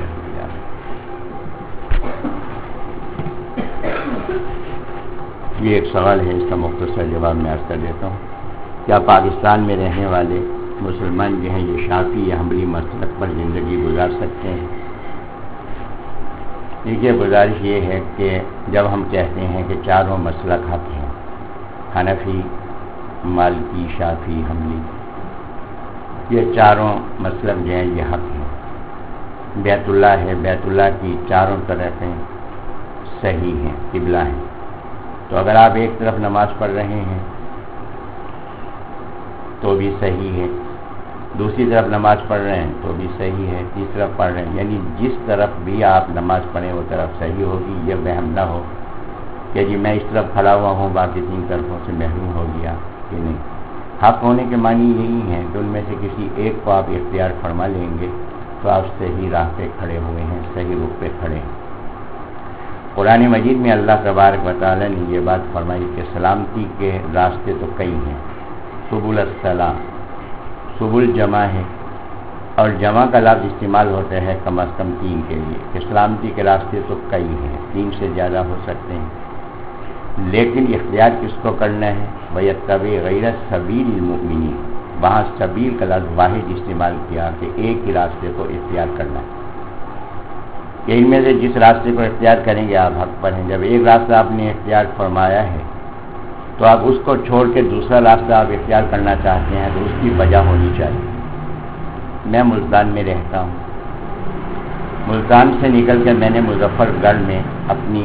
یہ ایک سوال ہے، اس کا مختصر جواب میں عرض کر دیتا ہوں۔ کیا پاکستان میں رہنے والے مسلمان جو ہیں یہ شافعی یا حنبلی مسلک پر زندگی گزار سکتے ہیں؟ دیکھیے، گزارش یہ ہے کہ جب ہم کہتے ہیں کہ چاروں مسلک حق ہیں، حنفی، مالکی، شافعی، حنبلی، یہ چاروں مسلک جو ہیں یہ حق ہیں۔ بیت اللہ ہے، بیت اللہ کی چاروں طرفیں صحیح ہیں، قبلہ ہیں۔ تو اگر آپ ایک طرف نماز پڑھ رہے ہیں تو بھی صحیح ہے، دوسری طرف نماز پڑھ رہے ہیں تو بھی صحیح ہے، تیسری طرف پڑھ رہے ہیں، یعنی جس طرف بھی آپ نماز پڑھیں وہ طرف صحیح ہوگی۔ یہ وہم نہ ہو کہ جی میں اس طرف کھڑا ہوا ہوں باقی تین طرفوں سے محروم ہو گیا، کہ نہیں۔ حق ہونے کے معنی یہی ہے کہ ان میں سے کسی ایک کو آپ اختیار فرما لیں گے تو آپ صحیح راہ پہ کھڑے ہوئے ہیں، صحیح رخ پہ کھڑے ہیں۔ قرآن مجید میں اللہ تبارک و تعالی نے یہ بات فرمائی کہ سلامتی کے راستے تو کئی ہیں، سبل السلام، سبل جمع ہے، اور جمع کا لفظ استعمال ہوتا ہے کم از کم تین کے لیے، کہ سلامتی کے راستے تو کئی ہیں، تین سے زیادہ ہو سکتے ہیں، لیکن اختیار کس کو کرنا ہے؟ وَيَتَّبِعْ غَيْرَ سَبِيلِ الْمُؤْمِنِينَ، وہاں سبیل کا لفظ واحد استعمال کیا کہ ایک ہی راستے کو اختیار کرنا ہے، کہ ان میں سے جس راستے کو اختیار کریں گے آپ حق پر ہیں۔ جب ایک راستہ آپ نے اختیار فرمایا ہے تو آپ اس کو چھوڑ کے دوسرا راستہ آپ اختیار کرنا چاہتے ہیں تو اس کی وجہ ہونی چاہیے۔ میں ملتان میں رہتا ہوں، ملتان سے نکل کے میں نے مظفر گڑھ میں اپنی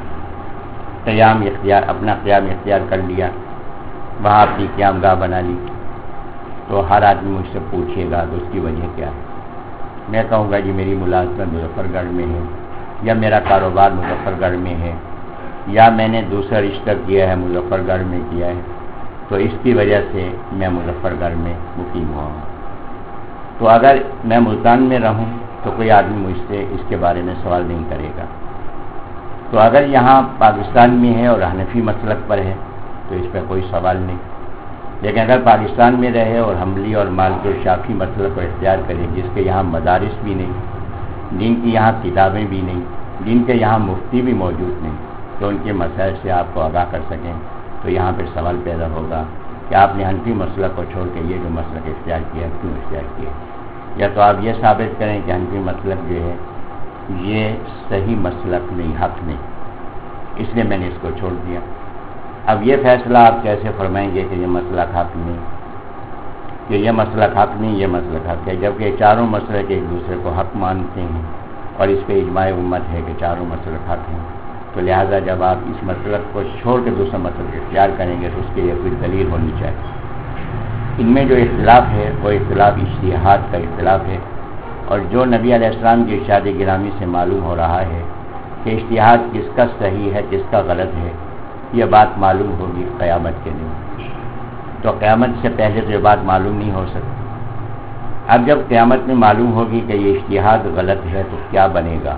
قیام اختیار اپنا قیام اختیار کر لیا، وہاں اپنی قیام گاہ بنا لی، تو ہر آدمی مجھ سے پوچھے گا کہ اس کی وجہ کیا ہے۔ میں کہوں گا جی میری ملازمت مظفر گڑھ میں ہے، یا میرا کاروبار مظفر گڑھ میں ہے، یا میں نے دوسرا رشتہ کیا ہے مظفر گڑھ میں کیا ہے، تو اس کی وجہ سے میں مظفر گڑھ میں مقیم ہوا ہوں۔ تو اگر میں ملتان میں رہوں تو کوئی آدمی مجھ سے اس کے بارے میں سوال نہیں کرے گا۔ تو اگر یہاں پاکستان میں ہے اور حنفی مسلک پر ہے تو اس پہ کوئی سوال نہیں، لیکن اگر پاکستان میں رہے اور حنبلی اور مالکی اور شافعی مسلک کو اختیار کرے، جس کے یہاں مدارس بھی نہیں، دین کی یہاں کتابیں بھی نہیں، دین کے یہاں مفتی بھی موجود نہیں، تو ان کے مسائل سے آپ کو آگاہ کر سکیں، تو یہاں پہ سوال پیدا ہوگا کہ آپ نے حنفی مسلک کو چھوڑ کے یہ جو مسلک اختیار کیا کیوں اختیار کیا؟ یا تو آپ یہ ثابت کریں کہ حنفی مسلک جو ہے یہ صحیح مسلک نہیں، حق نہیں، اس لیے میں نے اس کو چھوڑ دیا۔ اب یہ فیصلہ آپ کیسے فرمائیں گے کہ یہ مسلک حق نہیں، کہ یہ مسلک حق نہیں، یہ مسلک حق ہے، جبکہ چاروں مسلک ایک دوسرے کو حق مانتے ہیں اور اس پہ اجماع امت ہے کہ چاروں مسلک حق ہیں، تو لہٰذا جب آپ اس مسلک کو چھوڑ کے دوسرا مسلک اختیار کریں گے تو اس کے لیے کوئی دلیل ہونی چاہیے۔ ان میں جو اختلاف ہے وہ اختلاف اجتہاد کا اختلاف ہے، اور جو نبی علیہ السلام کی ارشاد گرامی سے معلوم ہو رہا ہے کہ اجتہاد کس کا صحیح ہے کس کا غلط ہے، یہ بات معلوم ہوگی قیامت کے دن، تو قیامت سے پہلے تو یہ بات معلوم نہیں ہو سکتی۔ اب جب قیامت میں معلوم ہوگی کہ یہ اجتہاد غلط ہے تو کیا بنے گا؟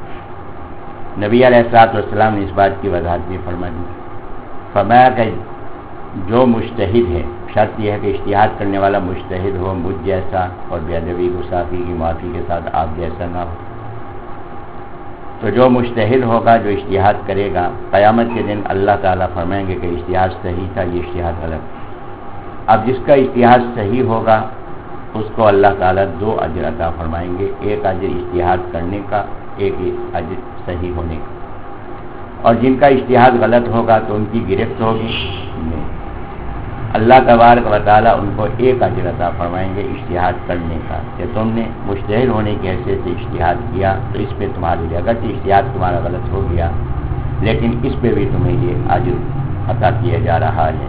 نبی علیہ الصلوۃ والسلام نے اس بات کی وضاحت بھی فرما دی، فرمایا کہ جو مجتہد ہے، شرط یہ ہے کہ اجتہاد کرنے والا مجتہد ہو، مجھ جیسا اور بے ادبی گستاخی کی معافی کے ساتھ آپ جیسا نہ ہو۔ تو جو مجتہد ہوگا، جو اجتہاد کرے گا، قیامت کے دن اللہ تعالیٰ فرمائیں گے کہ اجتہاد صحیح تھا، یہ اجتہاد غلط۔ اب جس کا اجتہاد صحیح ہوگا اس کو اللہ تعالیٰ دو اجر عطا فرمائیں گے، ایک اجر اجتہاد کرنے کا، ایک اجر صحیح ہونے کا، اور جن کا اجتہاد غلط ہوگا تو ان کی گرفت ہوگی نہیں، اللہ تبارک و تعالیٰ ان کو ایک اجر عطا فرمائیں گے اجتہاد کرنے کا، کہ تم نے مجتہد ہونے کی حیثیت سے اجتہاد کیا تو اس پہ تمہارے لیے اگرچہ اجتہاد تمہارا غلط ہو گیا لیکن اس پہ بھی تمہیں یہ اجر عطا کیا جا رہا ہے۔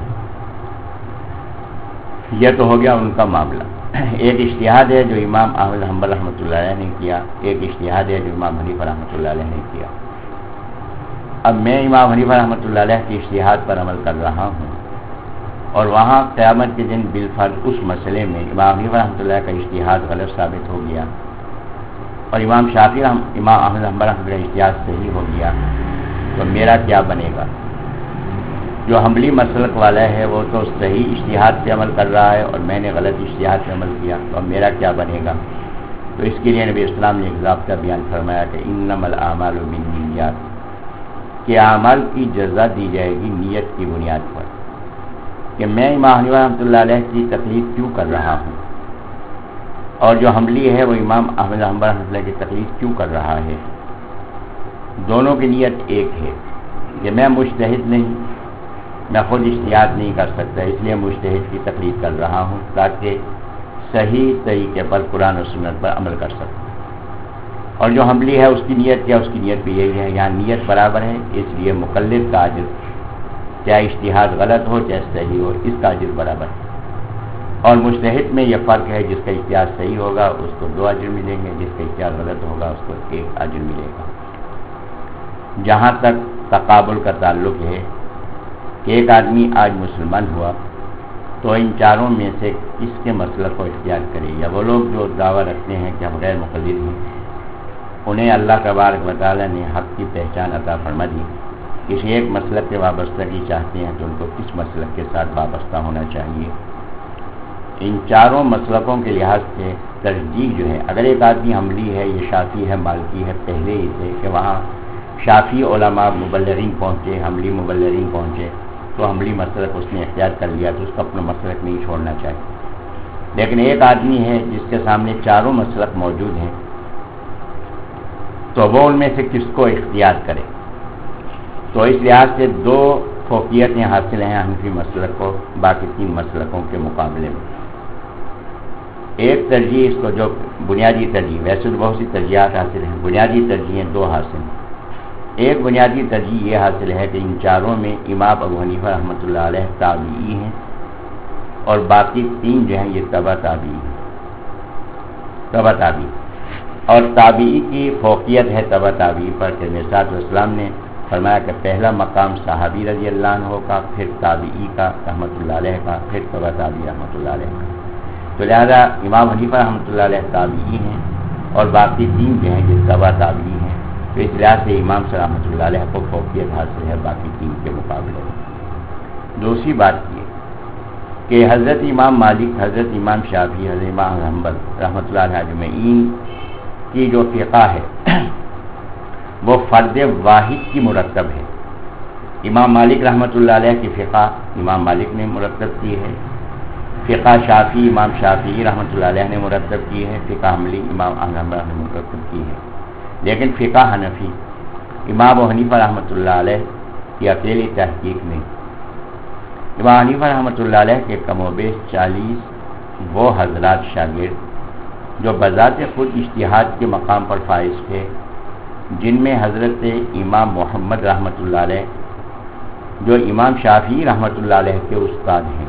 یہ تو ہو گیا ان کا معاملہ۔ ایک اجتہاد ہے جو امام احمد حنبل رحمۃ اللہ علیہ نے کیا، ایک اجتہاد ہے جو امام حنیفہ رحمۃ اللہ علیہ نے کیا۔ اب میں امام حنیفہ رحمۃ اللہ علیہ کے اجتہاد پر عمل کر رہا ہوں، اور وہاں قیامت کے دن بالفرض اس مسئلے میں امام حنیفہ رحمۃ اللہ کا اجتہاد غلط ثابت ہو گیا اور امام شافعی امام احمد حنبل رحمۃ اللہ کا اجتہاد صحیح ہو گیا، تو میرا کیا بنے گا؟ جو حنبلی مسلک والا ہے وہ تو صحیح اجتہاد سے عمل کر رہا ہے اور میں نے غلط اجتہاد سے عمل کیا، تو میرا کیا بنے گا؟ تو اس کے لیے نبی اسلام نے ایک ضابطہ بیان فرمایا کہ انما الاعمال بالنیات، کہ اعمال کی جزا دی جائے گی نیت کی بنیاد پر، کہ میں امام حنیفہ رحمۃ اللہ علیہ کی تقلید کیوں کر رہا ہوں، اور جو حنبلی ہے وہ امام احمد حنبل رحمۃ اللہ کی تقلید کیوں کر رہا ہے۔ دونوں کی نیت ایک ہے کہ میں مجتہد نہیں، میں خود اجتہاد نہیں کر سکتا، اس لیے مجتہد کی تقلید کر رہا ہوں تاکہ صحیح طریقے پر قرآن و سنت پر عمل کر سکوں۔ اور جو حنبلی ہے اس کی نیت کیا؟ اس کی نیت بھی یہی ہے، یہاں نیت برابر ہے، اس لیے مقلد کا اجر چاہے اجتہاد غلط ہو چاہے صحیح ہو، اس کا اجر برابر ہے۔ اور مجتہد میں یہ فرق ہے، جس کا اجتہاد صحیح ہوگا اس کو دو اجر ملیں گے، جس کا اجتہاد غلط ہوگا اس کو ایک اجر ملے گا۔ جہاں تک تقابل کا تعلق ہے کہ ایک آدمی آج مسلمان ہوا تو ان چاروں میں سے کس کے مسلک کو اختیار کرے، یا وہ لوگ جو دعویٰ رکھتے ہیں کہ ہم غیر مقلد ہیں، انہیں اللہ تبارک و تعالیٰ نے حق کی پہچان عطا فرما دی، کسی ایک مسلک کے وابستگی چاہتے ہیں تو ان کو کس مسلک کے ساتھ وابستہ ہونا چاہیے۔ ان چاروں مسلکوں کے لحاظ سے ترجیح جو ہے، اگر ایک آدمی حنبلی ہے، یہ شافعی ہے، مالکی ہے، پہلے ہی سے کہ وہاں شافعی علماء مبلغین پہنچے، حنبلی مبلغین پہنچے، تو حنبلی مسلک اس نے اختیار کر لیا تو اس کو اپنا مسلک نہیں چھوڑنا چاہیے. لیکن ایک آدمی ہے جس کے سامنے چاروں مسلک موجود ہیں، تو وہ ان میں سے کس کو اختیار کرے. تو اس لحاظ سے دو فوقیتیں حاصل ہیں حنفی مسلک کو باقی تین مسلکوں کے مقابلے میں. ایک ترجیح، اس کو جو بنیادی ترجیح، ویسے تو بہت سی ترجیحات حاصل ہیں، بنیادی ترجیحیں دو حاصل ہیں. ایک بنیادی ترجیح یہ حاصل ہے کہ ان چاروں میں امام ابو حنیفہ رحمۃ اللہ علیہ تابعی ہیں اور باقی تین جو ہیں یہ تبع تابعی ہیں. تبع تابعی اور تابعی کی فوقیت ہے تبع تابعی پر کہ نبی صلی اللہ علیہ وسلم نے فرمایا کہ پہلا مقام صحابی رضی اللہ عنہ کا، پھر تابعی کا رحمۃ اللہ علیہ کا، پھر تبع تابعی رحمۃ اللہ علیہ کا. تو لہذا امام حنیفہ رحمۃ اللہ علیہ تابعی ہیں اور باقی تین جو ہیں یہ تبع تابعی ہیں. تو اس لحاظ سے امام سے رحمۃ اللہ علیہ کو فوقیت حاصل ہے باقی تین کے مقابلے میں. دوسری بات یہ کہ حضرت امام مالک، حضرت امام شافعی، حضرت امام حنبل رحمۃ اللہ علیہ اجمعین کی جو فقہ ہے وہ فرد واحد کی مرتب ہے. امام مالک رحمۃ اللہ علیہ کی فقہ امام مالک نے مرتب کی ہے، فقہ شافعی امام شافعی رحمۃ اللہ علیہ نے مرتب کی ہے، فقہ حنبلی امام حنبل نے مرتب کی ہے. لیکن فقہ حنفی امام ابو حنیفہ رحمۃ اللہ علیہ کی اکیلی تحقیق نہیں. امام حنیفہ رحمۃ اللہ علیہ کے کم و بیش چالیس وہ حضرات شاگرد جو بذات خود اجتہاد کے مقام پر فائز تھے، جن میں حضرت امام محمد رحمۃ اللہ علیہ جو امام شافعی رحمۃ اللہ علیہ کے استاد ہیں،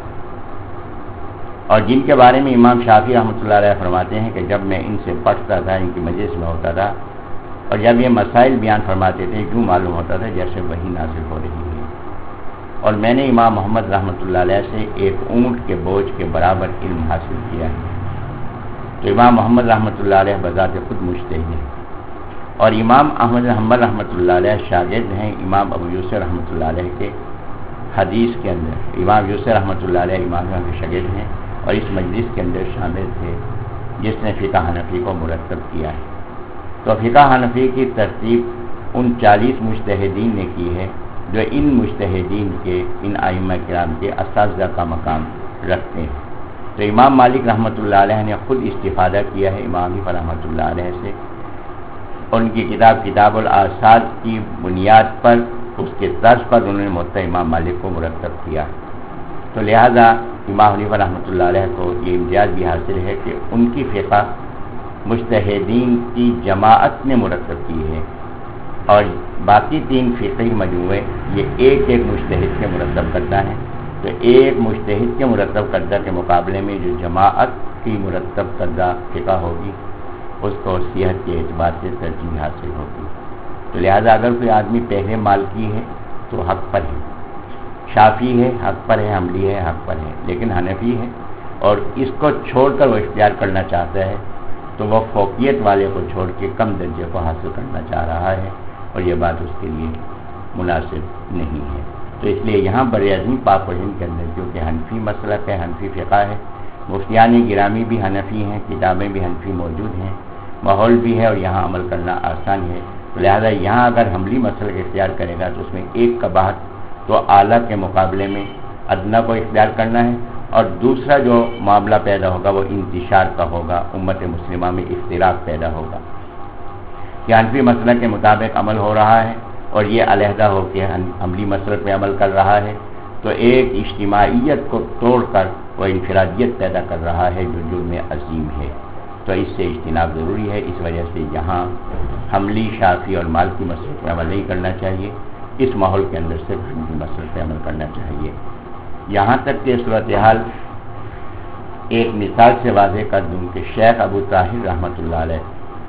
اور جن کے بارے میں امام شافعی رحمۃ اللہ علیہ فرماتے ہیں کہ جب میں ان سے پڑھتا تھا، ان کی مجلس میں ہوتا تھا، اور جب یہ مسائل بیان فرماتے تھے یوں معلوم ہوتا تھا جیسے وہی نازل ہو رہی ہے. اور میں نے امام محمد رحمۃ اللہ علیہ سے ایک اونٹ کے بوجھ کے برابر علم حاصل کیا ہے. تو امام محمد رحمۃ اللہ علیہ بذات خود مجتہد ہیں، اور امام احمد حنبل رحمۃ اللہ علیہ شاگرد ہیں امام ابو یوسف رحمۃ اللہ علیہ کے حدیث کے اندر. امام یوسف رحمۃ اللہ علیہ امام کے شاگرد ہیں اور اس مجلس کے اندر شامل تھے جس نے فقہ حنفی کو مرتب کیا ہے. تو فقہ حنفی کی ترتیب ان چالیس مجتہدین نے کی ہے جو ان مجتہدین کے، ان ائمہ کرام کے اساتذہ کا مقام رکھتے ہیں. تو امام مالک رحمۃ اللہ علیہ نے خود استفادہ کیا ہے امام حنیفہ رحمۃ اللہ علیہ سے، اور ان کی کتاب کتاب الآثار کی بنیاد پر، اس کے طرز پر انہوں نے موطا امام مالک کو مرتب کیا. تو لہذا امام حنیفہ رحمۃ اللہ علیہ کو یہ امتیاز بھی حاصل ہے کہ ان کی فقہ مجتہدین کی جماعت نے مرتب کی ہے، اور باقی تین فقہی مجموعے یہ ایک ایک مجتہد کے مرتب کرتا ہے. تو ایک مجتہد کے مرتب کردہ کے مقابلے میں جو جماعت کی مرتب کردہ فقہ ہوگی اس کو صحت کے اعتبار سے ترجیح حاصل ہوگی. تو لہذا اگر کوئی آدمی پہلے مالکی ہے تو حق پر ہے، شافعی ہے حق پر ہے، حنبلی ہے حق پر ہے، لیکن حنفی ہے اور اس کو چھوڑ کر وہ اختیار کرنا چاہتا ہے تو وہ فوقیت والے کو چھوڑ کے کم درجے کو حاصل کرنا چاہ رہا ہے، اور یہ بات اس کے لیے مناسب نہیں ہے. تو اس لیے یہاں بر اعظم پاک و ہند کے اندر کیونکہ حنفی مسلک ہے، حنفی فقہ ہے، مفتیان گرامی بھی حنفی ہیں، کتابیں بھی حنفی موجود ہیں، ماحول بھی ہے اور یہاں عمل کرنا آسان ہے. تو لہذا یہاں اگر حنبلی مسلک اختیار کرے گا تو اس میں ایک قباحت تو اعلیٰ کے مقابلے میں ادنیٰ کو اختیار کرنا ہے، اور دوسرا جو معاملہ پیدا ہوگا وہ انتشار کا ہوگا، امت مسلمہ میں افتراق پیدا ہوگا کہ حنفی مسلک کے مطابق عمل ہو رہا ہے اور یہ علیحدہ ہو کے حنبلی مسلک میں عمل کر رہا ہے. تو ایک اجتماعیت کو توڑ کر وہ انفرادیت پیدا کر رہا ہے جو جرم عظیم ہے. تو اس سے اجتناب ضروری ہے. اس وجہ سے یہاں حنبلی، شافعی اور مالکی مسلک پہ عمل نہیں کرنا چاہیے، اس ماحول کے اندر صرف حنفی مسلک پہ عمل کرنا چاہیے. یہاں تک کہ صورتحال ایک مثال سے واضح کر دوں کہ شیخ ابو طاہر رحمۃ اللہ علیہ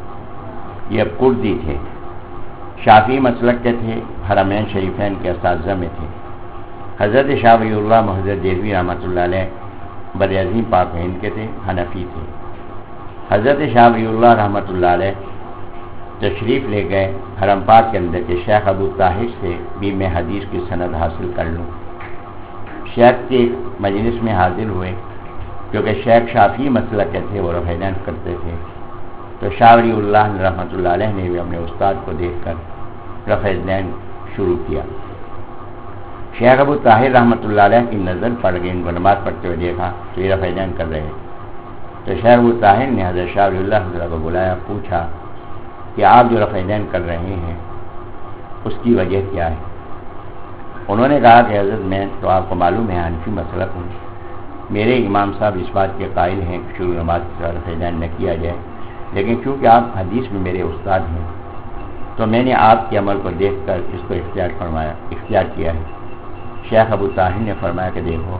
یہ کردی تھے، شافعی مسلک کے تھے، حرمین شریفین کے اساتذہ میں تھے. حضرت شاہ ولی اللہ محدث دہلوی رحمۃ اللہ علیہ بر اعظم پاک و ہند کے تھے، حنفی تھے. حضرت شاہ ولی اللہ رحمۃ اللہ علیہ تشریف لے گئے حرم پاک کے اندر کہ شیخ ابو طاہر سے بھی میں حدیث کی سند حاصل کر لوں. شیخ کے مجلس میں حاضر ہوئے کیونکہ شیخ شافعی مسئلہ کے تھے، وہ رفع دین کرتے تھے، تو شاہ ولی اللہ رحمۃ اللہ علیہ نے بھی اپنے استاد کو دیکھ کر رفع دین شروع کیا۔ شیخ ابو طاہر رحمۃ اللہ علیہ کی نظر پڑ گئی، ان کو نماز پڑھتے ہوئے دیکھا تو یہ رفع دین کر رہے، تو شیخ ابو طاہر نے حضرت شاہ ولی اللہ کو بلایا، پوچھا کہ آپ جو رفع دین کر رہے ہیں اس کی وجہ کیا ہے؟ انہوں نے کہا کہ حضرت میں تو آپ کو معلوم ہے حنفی مسلک ہوں، میرے امام صاحب اس بات کے قائل ہیں کہ شروع نماز کے ساتھ رفع دین نہ کیا جائے، لیکن چونکہ آپ حدیث میں میرے استاد ہیں تو میں نے آپ کے عمل کو دیکھ کر اس کو اختیار فرمایا اختیار کیا ہے۔ شیخ ابو طاہر نے فرمایا کہ دیکھو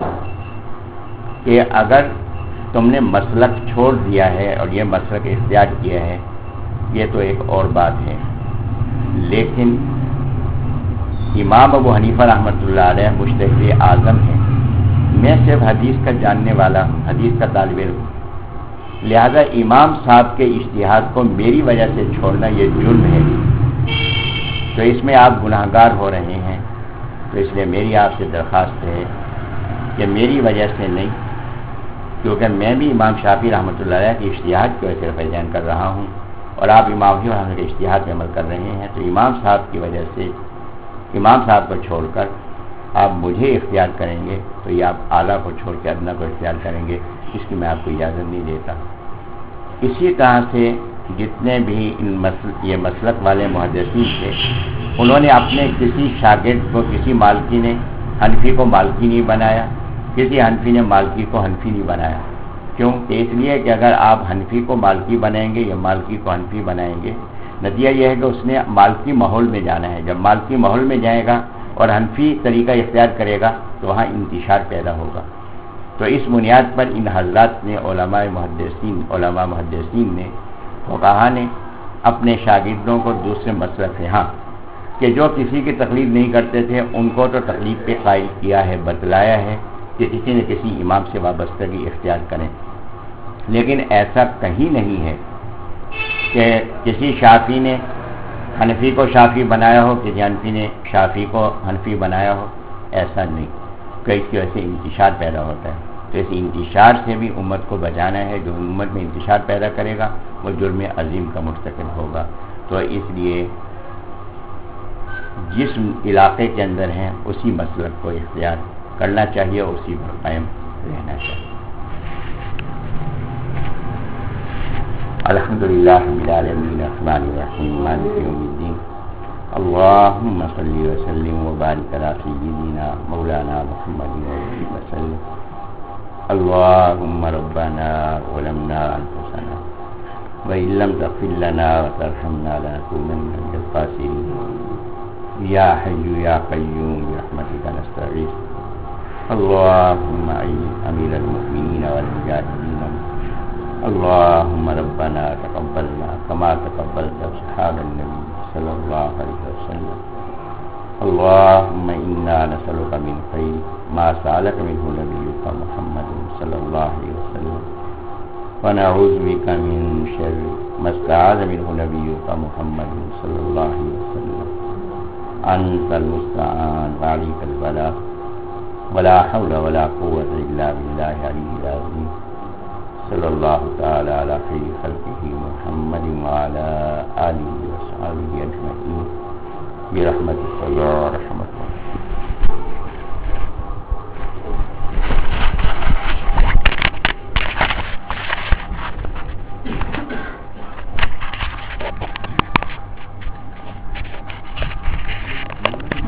کہ اگر تم نے مسلک چھوڑ دیا ہے اور یہ مسلک اختیار کیا ہے یہ تو ایک اور بات ہے، لیکن امام ابو حنیفہ رحمۃ اللہ علیہ مجتہد اعظم ہیں، میں صرف حدیث کا جاننے والا ہوں، حدیث کا طالب علم، لہذا امام صاحب کے اجتہاد کو میری وجہ سے چھوڑنا یہ جرم ہے، تو اس میں آپ گناہ گار ہو رہے ہیں، تو اس لیے میری آپ سے درخواست ہے کہ میری وجہ سے نہیں، کیونکہ میں بھی امام شافعی رحمۃ اللہ علیہ کے اجتہاد کی وجہ سے رفع دین کر رہا ہوں اور آپ امام حنیفہ رحمۃ اللہ کے اجتہاد پہ عمل کر رہے ہیں، تو امام صاحب کی وجہ سے امام صاحب کو چھوڑ کر آپ مجھے اختیار کریں گے تو یہ آپ اعلیٰ کو چھوڑ کے ادنا کو اختیار کریں گے، اس کی میں آپ کو اجازت نہیں دیتا۔ اسی طرح سے جتنے بھی ان مسل یہ مسلک والے محدثین تھے انہوں نے اپنے کسی شاگرد کو، کسی مالکی نے حنفی کو مالکی نہیں بنایا، کسی حنفی نے مالکی کو حنفی نہیں بنایا، کیوں؟ اس لیے کہ اگر آپ حنفی کو مالکی بنائیں گے یا مالکی کو حنفی بنائیں گے، نتیجہ یہ ہے کہ اس نے مالکی ماحول میں جانا ہے، جب مالکی ماحول میں جائے گا اور حنفی طریقہ اختیار کرے گا تو وہاں انتشار پیدا ہوگا۔ تو اس بنیاد پر ان حضرات نے علماء محدثین علماء محدثین نے فقہا نے اپنے شاگردوں کو دوسرے مسلک سے، ہاں کہ جو کسی کی تقلید نہیں کرتے تھے ان کو تو تقلید پہ قائل کیا ہے، بتلایا ہے کہ کسی نہ کسی امام سے وابستگی اختیار کریں، لیکن ایسا کہیں نہیں ہے کہ کسی شافعی نے حنفی کو شافعی بنایا ہو، کسی حنفی نے شافعی کو حنفی بنایا ہو، ایسا نہیں، کہ اس کی وجہ سے انتشار پیدا ہوتا ہے۔ تو اس انتشار سے بھی امت کو بچانا ہے، جو امت میں انتشار پیدا کرے گا وہ جرم عظیم کا مرتکب ہوگا۔ تو اس لیے جس علاقے کے اندر ہیں اسی مسلک کو اختیار کرنا چاہیے، اسی پر قائم رہنا چاہیے۔ الحمدللہ رب العالمین الرحمن الرحیم مالک یوم الدین اللہم صلی وسلم وبارک علی سیدنا مولانا محمد وسلم اللہم ربنا ظلمنا انفسنا وإن لم تغفر لنا وترحمنا لنكونن من الخاسرين یا حی یا قیوم برحمتک نستغیث اللہم امیر المؤمنین والمجاہدین اللہم ربنا تقبلنا كما تقبلت اصحاب النبی صلی اللہ علیہ وسلم اللہم انا نسألک من خیر ما سألک منہ نبیک محمد صلی اللہ علیہ وسلم ونعوذ بک من شر ما استعاذ منہ نبیک محمد صلی اللہ علیہ وسلم انت المستعان وعلیک البلاغ ولا حول ولا قوة الا باللہ العلی العظیم صلی اللہ تعالی علی خیر خلقہ محمد وعلی آلہ وصحبہ اجمعین برحمتک یا رحمت